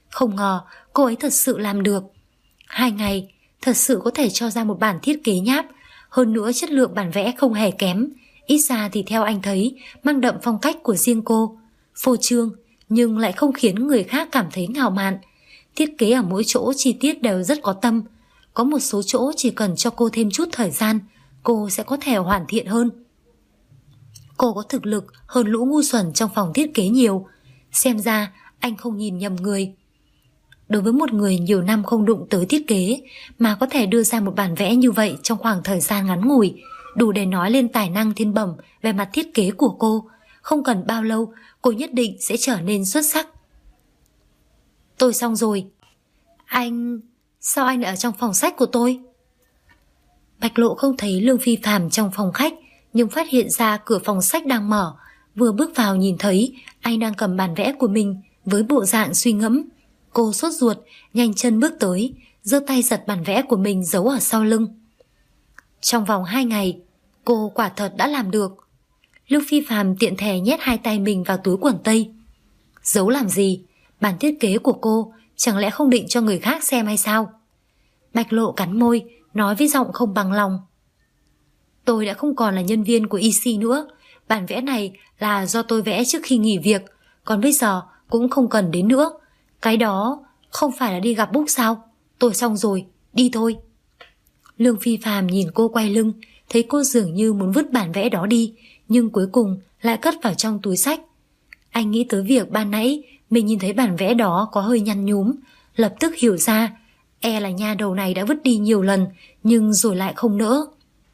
Không ngờ cô ấy thật sự làm được. 2 ngày thật sự có thể cho ra một bản thiết kế nháp. Hơn nữa chất lượng bản vẽ không hề kém. Ít ra thì theo anh thấy mang đậm phong cách của riêng cô. Phô trương nhưng lại không khiến người khác cảm thấy ngạo mạn. Thiết kế ở mỗi chỗ chi tiết đều rất có tâm. Có một số chỗ chỉ cần cho cô thêm chút thời gian, cô sẽ có thể hoàn thiện hơn. Cô có thực lực hơn lũ ngu xuẩn trong phòng thiết kế nhiều. Xem ra anh không nhìn nhầm người. Đối với một người nhiều năm không đụng tới thiết kế mà có thể đưa ra một bản vẽ như vậy trong khoảng thời gian ngắn ngủi, đủ để nói lên tài năng thiên bẩm về mặt thiết kế của cô. Không cần bao lâu, cô nhất định sẽ trở nên xuất sắc. Tôi xong rồi. Sao anh lại ở trong phòng sách của tôi? Bạch Lộ không thấy Lương Phi Phàm trong phòng khách, nhưng phát hiện ra cửa phòng sách đang mở. Vừa bước vào nhìn thấy anh đang cầm bản vẽ của mình với bộ dạng suy ngẫm. Cô sốt ruột, nhanh chân bước tới, giơ tay giật bản vẽ của mình giấu ở sau lưng. Trong vòng 2 ngày, cô quả thật đã làm được. Lương Phi Phàm tiện thể nhét 2 tay mình vào túi quần tây. Giấu làm gì? Bản thiết kế của cô chẳng lẽ không định cho người khác xem hay sao? Bạch Lộ cắn môi, nói với giọng không bằng lòng. Tôi đã không còn là nhân viên của EC nữa. Bản vẽ này là do tôi vẽ trước khi nghỉ việc, còn bây giờ cũng không cần đến nữa. Cái đó không phải là đi gặp Book sao? Tôi xong rồi, đi thôi. Lương Phi Phàm nhìn cô quay lưng, thấy cô dường như muốn vứt bản vẽ đó đi, nhưng cuối cùng lại cất vào trong túi xách. Anh nghĩ tới việc ban nãy mình nhìn thấy bản vẽ đó có hơi nhăn nhúm, lập tức hiểu ra e là nha đầu này đã vứt đi nhiều lần nhưng rồi lại không nỡ.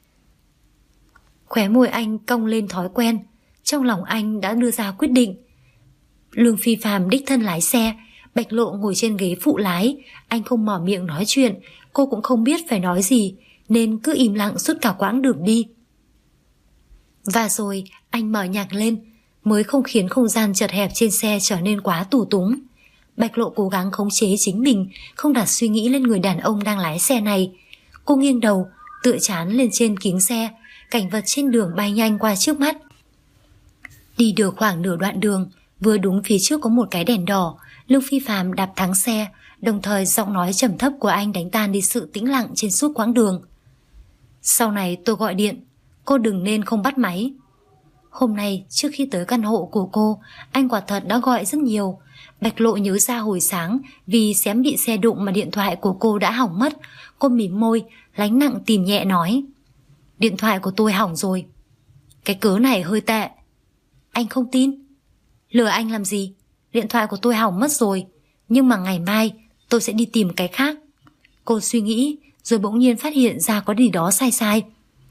Khóe môi anh cong lên thói quen, trong lòng anh đã đưa ra quyết định. Lương Phi Phàm đích thân lái xe, Bạch Lộ ngồi trên ghế phụ lái. Anh không mở miệng nói chuyện, cô cũng không biết phải nói gì, nên cứ im lặng suốt cả quãng đường đi. Và rồi anh mở nhạc lên, mới không khiến không gian chật hẹp trên xe trở nên quá tù túng. Bạch Lộ cố gắng khống chế chính mình, không đặt suy nghĩ lên người đàn ông đang lái xe này. Cô nghiêng đầu, tựa trán lên trên kính xe, cảnh vật trên đường bay nhanh qua trước mắt. Đi được khoảng nửa đoạn đường, vừa đúng phía trước có một cái đèn đỏ. Lương Phi Phàm đạp thắng xe, đồng thời giọng nói trầm thấp của anh đánh tan đi sự tĩnh lặng trên suốt quãng đường. Sau này tôi gọi điện, cô đừng nên không bắt máy. Hôm nay trước khi tới căn hộ của cô, anh quả thật đã gọi rất nhiều. Bạch Lộ nhớ ra hồi sáng vì xém bị xe đụng mà điện thoại của cô đã hỏng mất. Cô mỉm môi, lánh nặng tìm nhẹ nói. Điện thoại của tôi hỏng rồi. Cái cớ này hơi tệ. Anh không tin? Lừa anh làm gì? Điện thoại của tôi hỏng mất rồi, nhưng mà ngày mai tôi sẽ đi tìm cái khác. Cô suy nghĩ, rồi bỗng nhiên phát hiện ra có gì đó sai sai.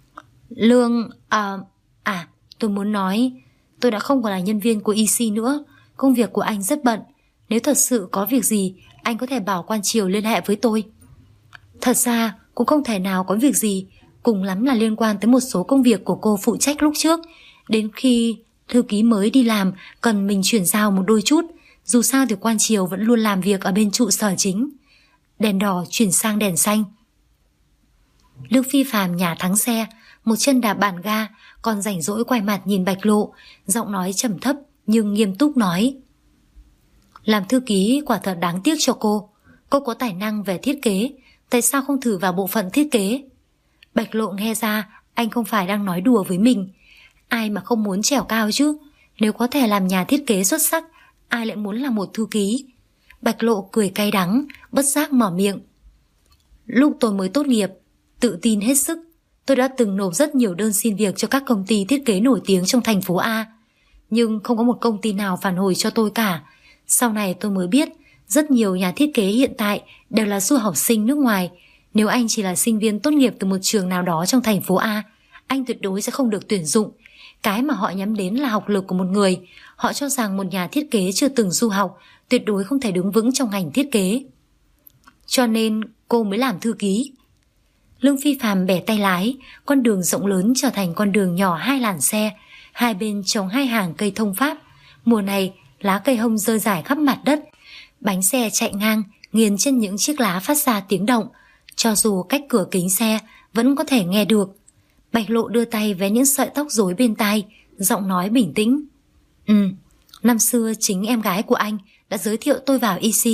Tôi muốn nói, tôi đã không còn là nhân viên của EC nữa. Công việc của anh rất bận. Nếu thật sự có việc gì, anh có thể bảo Quan Triều liên hệ với tôi. Thật ra cũng không thể nào có việc gì, cùng lắm là liên quan tới một số công việc của cô phụ trách lúc trước. Đến khi thư ký mới đi làm, cần mình chuyển giao một đôi chút. Dù sao thì Quan Triều vẫn luôn làm việc ở bên trụ sở chính. Đèn đỏ chuyển sang đèn xanh. Lương Phi Phàm nhả thắng xe, một chân đạp bàn ga, còn rảnh rỗi quay mặt nhìn Bạch Lộ, giọng nói trầm thấp nhưng nghiêm túc nói. Làm thư ký quả thật đáng tiếc cho cô. Cô có tài năng về thiết kế, tại sao không thử vào bộ phận thiết kế? Bạch Lộ nghe ra anh không phải đang nói đùa với mình. Ai mà không muốn trèo cao chứ? Nếu có thể làm nhà thiết kế xuất sắc, ai lại muốn là một thư ký? Bạch Lộ cười cay đắng, bất giác mở miệng. Lúc tôi mới tốt nghiệp, tự tin hết sức, tôi đã từng nộp rất nhiều đơn xin việc cho các công ty thiết kế nổi tiếng trong thành phố A. Nhưng không có một công ty nào phản hồi cho tôi cả. Sau này tôi mới biết, rất nhiều nhà thiết kế hiện tại đều là du học sinh nước ngoài. Nếu anh chỉ là sinh viên tốt nghiệp từ một trường nào đó trong thành phố A, anh tuyệt đối sẽ không được tuyển dụng. Cái mà họ nhắm đến là học lực của một người. Họ cho rằng một nhà thiết kế chưa từng du học tuyệt đối không thể đứng vững trong ngành thiết kế. Cho nên cô mới làm thư ký. Lương Phi Phàm bẻ tay lái, con đường rộng lớn trở thành con đường nhỏ 2 làn xe, hai bên trồng 2 hàng cây thông pháp. Mùa này lá cây hông rơi rải khắp mặt đất. Bánh xe chạy ngang, nghiền trên những chiếc lá phát ra tiếng động. Cho dù cách cửa kính xe vẫn có thể nghe được. Bạch Lộ đưa tay vén những sợi tóc rối bên tai, giọng nói bình tĩnh. Năm xưa chính em gái của anh đã giới thiệu tôi vào EC.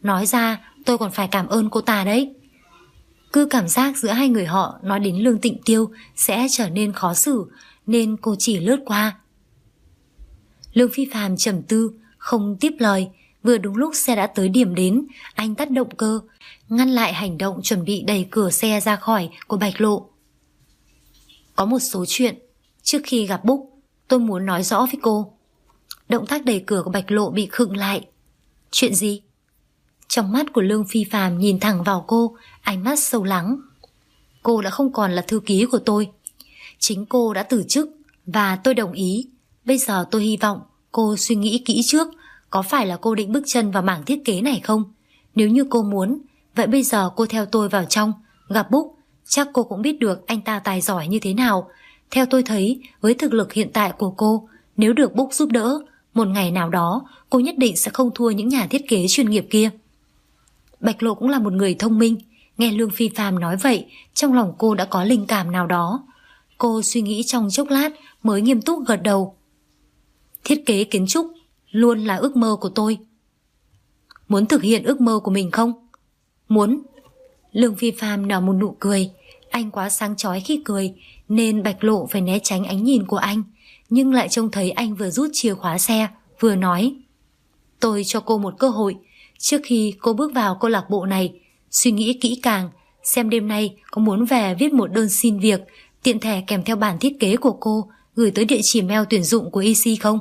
Nói ra tôi còn phải cảm ơn cô ta đấy. Cứ cảm giác giữa hai người họ nói đến Lương Tịnh Tiêu sẽ trở nên khó xử, nên cô chỉ lướt qua. Lương Phi Phàm trầm tư, không tiếp lời. Vừa đúng lúc xe đã tới điểm đến, anh tắt động cơ, ngăn lại hành động chuẩn bị đẩy cửa xe ra khỏi của Bạch Lộ. Có một số chuyện, trước khi gặp Búc, tôi muốn nói rõ với cô. Động tác đẩy cửa của Bạch Lộ bị khựng lại. Chuyện gì? Trong mắt của Lương Phi Phàm nhìn thẳng vào cô, ánh mắt sâu lắng. Cô đã không còn là thư ký của tôi. Chính cô đã từ chức và tôi đồng ý. Bây giờ tôi hy vọng cô suy nghĩ kỹ trước, có phải là cô định bước chân vào mảng thiết kế này không? Nếu như cô muốn, vậy bây giờ cô theo tôi vào trong, gặp Búc, chắc cô cũng biết được anh ta tài giỏi như thế nào. Theo tôi thấy, với thực lực hiện tại của cô, nếu được Búc giúp đỡ, một ngày nào đó cô nhất định sẽ không thua những nhà thiết kế chuyên nghiệp kia. Bạch Lộ cũng là một người thông minh. Nghe Lương Phi Phàm nói vậy, trong lòng cô đã có linh cảm nào đó. Cô suy nghĩ trong chốc lát mới nghiêm túc gật đầu. Thiết kế kiến trúc luôn là ước mơ của tôi. Muốn thực hiện ước mơ của mình không? Muốn. Lương Phi Phàm nở một nụ cười. Anh quá sáng chói khi cười, nên Bạch Lộ phải né tránh ánh nhìn của anh, nhưng lại trông thấy anh vừa rút chìa khóa xe, vừa nói: Tôi cho cô một cơ hội. Trước khi cô bước vào câu lạc bộ này, suy nghĩ kỹ càng, xem đêm nay có muốn về viết một đơn xin việc, tiện thể kèm theo bản thiết kế của cô, gửi tới địa chỉ mail tuyển dụng của EC không?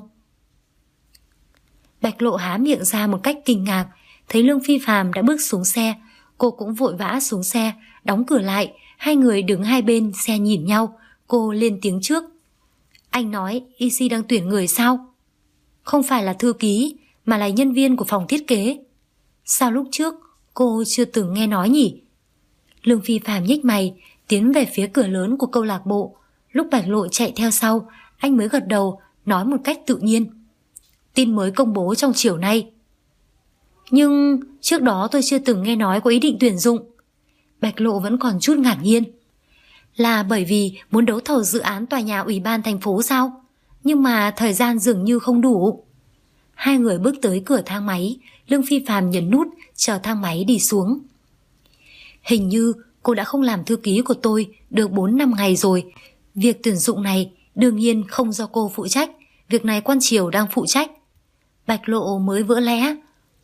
Bạch Lộ há miệng ra một cách kinh ngạc. Thấy Lương Phi Phàm đã bước xuống xe, cô cũng vội vã xuống xe, đóng cửa lại. Hai người đứng hai bên xe nhìn nhau. Cô lên tiếng trước: Anh nói EC đang tuyển người sao? Không phải là thư ký, mà là nhân viên của phòng thiết kế. Sao lúc trước cô chưa từng nghe nói nhỉ? Lương Phi Phàm nhếch mày, tiến về phía cửa lớn của câu lạc bộ. Lúc Bạch Lộ chạy theo sau, anh mới gật đầu, nói một cách tự nhiên: Tin mới công bố trong chiều nay. Nhưng trước đó tôi chưa từng nghe nói có ý định tuyển dụng. Bạch Lộ vẫn còn chút ngạc nhiên. Là bởi vì muốn đấu thầu dự án tòa nhà ủy ban thành phố sao? Nhưng mà thời gian dường như không đủ. Hai người bước tới cửa thang máy. Lương Phi Phàm nhấn nút chờ thang máy đi xuống. Hình như cô đã không làm thư ký của tôi được 4 năm ngày rồi. Việc tuyển dụng này đương nhiên không do cô phụ trách. Việc này quan triều đang phụ trách. Bạch Lộ mới vỡ lẽ.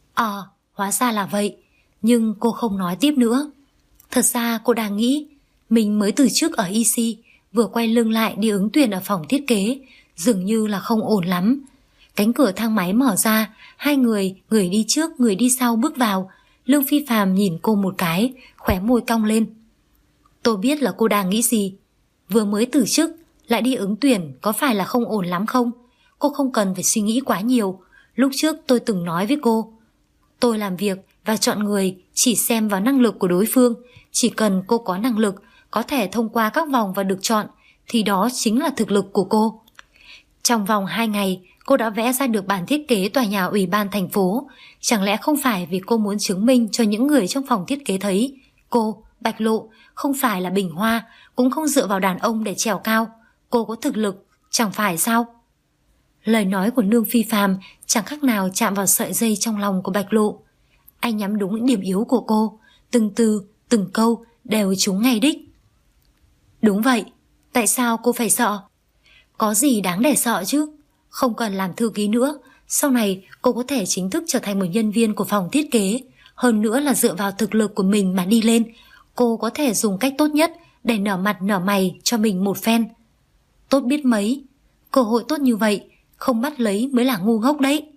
Hóa ra là vậy. Nhưng cô không nói tiếp nữa. Thật ra cô đang nghĩ mình mới từ chức ở EC, vừa quay lưng lại đi ứng tuyển ở phòng thiết kế, dường như là không ổn lắm. Cánh cửa thang máy mở ra, hai người đi trước người đi sau bước vào. Lương Phi Phàm nhìn cô một cái, khóe môi cong lên. Tôi biết là cô đang nghĩ gì. Vừa mới từ chức lại đi ứng tuyển, có phải là không ổn lắm không? Cô không cần phải suy nghĩ quá nhiều. Lúc trước tôi từng nói với cô, tôi làm việc và chọn người chỉ xem vào năng lực của đối phương. Chỉ cần cô có năng lực, có thể thông qua các vòng và được chọn, thì đó chính là thực lực của cô. Trong vòng 2 ngày, cô đã vẽ ra được bản thiết kế tòa nhà ủy ban thành phố. Chẳng lẽ không phải vì cô muốn chứng minh cho những người trong phòng thiết kế thấy cô, Bạch Lộ, không phải là bình hoa, cũng không dựa vào đàn ông để trèo cao. Cô có thực lực, chẳng phải sao? Lời nói của Lương Phi Phàm chẳng khác nào chạm vào sợi dây trong lòng của Bạch Lộ. Anh nhắm đúng những điểm yếu của cô, từng từ, từng câu đều trúng ngay đích. Đúng vậy, tại sao cô phải sợ? Có gì đáng để sợ chứ? Không cần làm thư ký nữa, sau này cô có thể chính thức trở thành một nhân viên của phòng thiết kế. Hơn nữa là dựa vào thực lực của mình mà đi lên. Cô có thể dùng cách tốt nhất để nở mặt nở mày cho mình một phen. Tốt biết mấy, cơ hội tốt như vậy không bắt lấy mới là ngu ngốc đấy.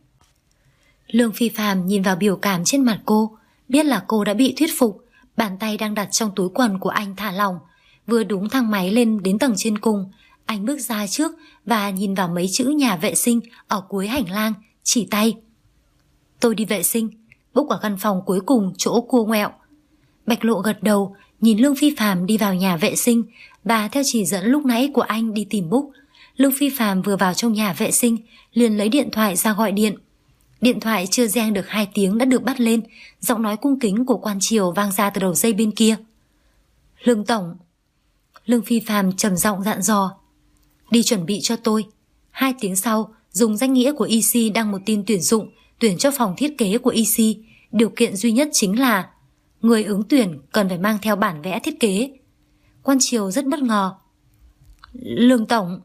Lương Phi Phàm nhìn vào biểu cảm trên mặt cô, biết là cô đã bị thuyết phục. Bàn tay đang đặt trong túi quần của anh thả lỏng. Vừa đúng thang máy lên đến tầng trên cùng, anh bước ra trước và nhìn vào mấy chữ nhà vệ sinh ở cuối hành lang, chỉ tay. Tôi đi vệ sinh, Búc ở căn phòng cuối cùng chỗ cua ngoẹo. Bạch Lộ gật đầu, nhìn Lương Phi Phàm đi vào nhà vệ sinh và theo chỉ dẫn lúc nãy của anh đi tìm Búc. Lương Phi Phàm vừa vào trong nhà vệ sinh liền lấy điện thoại ra gọi điện. Điện thoại chưa reng được 2 tiếng đã được bắt lên, giọng nói cung kính của quan triều vang ra từ đầu dây bên kia. Lương Tổng. Lương Phi Phàm trầm giọng dặn dò. Đi chuẩn bị cho tôi. 2 tiếng sau, dùng danh nghĩa của EC đăng một tin tuyển dụng, tuyển cho phòng thiết kế của EC. Điều kiện duy nhất chính là người ứng tuyển cần phải mang theo bản vẽ thiết kế. Quan Triều rất bất ngờ. Lương tổng,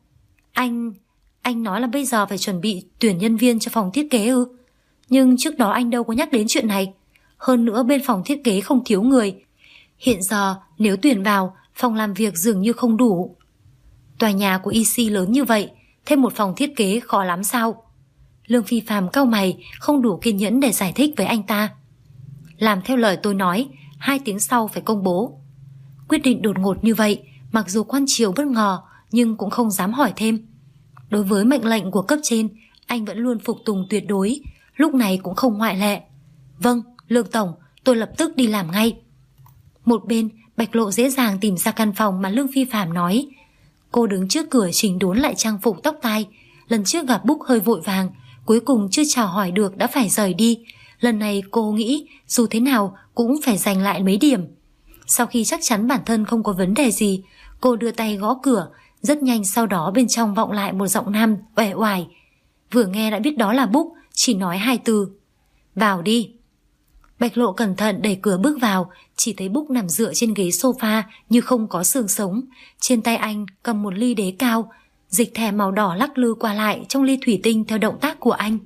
anh nói là bây giờ phải chuẩn bị tuyển nhân viên cho phòng thiết kế ư? Nhưng trước đó anh đâu có nhắc đến chuyện này. Hơn nữa bên phòng thiết kế không thiếu người. Hiện giờ nếu tuyển vào, phòng làm việc dường như không đủ. Tòa nhà của EC lớn như vậy, thêm một phòng thiết kế khó lắm sao? Lương Phi Phạm cau mày, không đủ kiên nhẫn để giải thích với anh ta. Làm theo lời tôi nói, 2 tiếng sau phải công bố. Quyết định đột ngột như vậy, mặc dù Quan Triều bất ngờ nhưng cũng không dám hỏi thêm. Đối với mệnh lệnh của cấp trên, anh vẫn luôn phục tùng tuyệt đối, lúc này cũng không ngoại lệ. Vâng, Lương tổng, tôi lập tức đi làm ngay. Một bên, Bạch Lộ dễ dàng tìm ra căn phòng mà Lương Phi Phạm nói. Cô đứng trước cửa chỉnh đốn lại trang phục tóc tai. Lần trước gặp Book hơi vội vàng, cuối cùng chưa chào hỏi được đã phải rời đi. Lần này cô nghĩ dù thế nào cũng phải giành lại mấy điểm. Sau khi chắc chắn bản thân không có vấn đề gì, cô đưa tay gõ cửa. Rất nhanh sau đó bên trong vọng lại một giọng nam uể oải. Vừa nghe đã biết đó là Book, chỉ nói 2 từ: vào đi. Bạch Lộ cẩn thận đẩy cửa bước vào, chỉ thấy Book nằm dựa trên ghế sofa như không có xương sống. Trên tay anh cầm một ly đế cao, dịch thẻ màu đỏ lắc lư qua lại trong ly thủy tinh theo động tác của anh.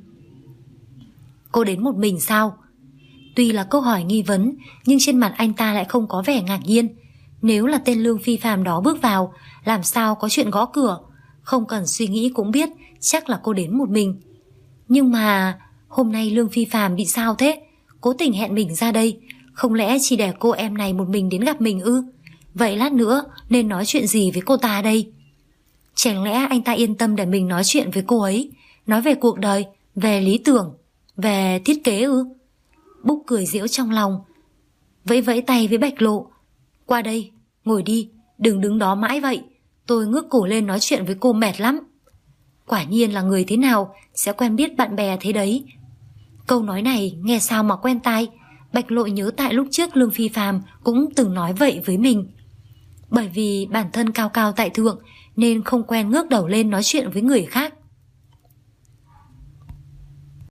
Cô đến một mình sao? Tuy là câu hỏi nghi vấn, nhưng trên mặt anh ta lại không có vẻ ngạc nhiên. Nếu là tên Lương Phi Phạm đó bước vào, làm sao có chuyện gõ cửa? Không cần suy nghĩ cũng biết chắc là cô đến một mình. Nhưng mà hôm nay Lương Phi Phạm bị sao thế? Cố tình hẹn mình ra đây, không lẽ chỉ để cô em này một mình đến gặp mình ư? Vậy lát nữa nên nói chuyện gì với cô ta đây? Chẳng lẽ anh ta yên tâm để mình nói chuyện với cô ấy, nói về cuộc đời, về lý tưởng, về thiết kế ư? Book cười giễu trong lòng, vẫy vẫy tay với Bạch Lộ. Qua đây, ngồi đi, đừng đứng đó mãi vậy. Tôi ngước cổ lên nói chuyện với cô mệt lắm. Quả nhiên là người thế nào sẽ quen biết bạn bè thế đấy. Câu nói này nghe sao mà quen tai. Bạch Lộ nhớ tại lúc trước Lương Phi Phạm cũng từng nói vậy với mình. Bởi vì bản thân cao cao tại thượng nên không quen ngước đầu lên nói chuyện với người khác.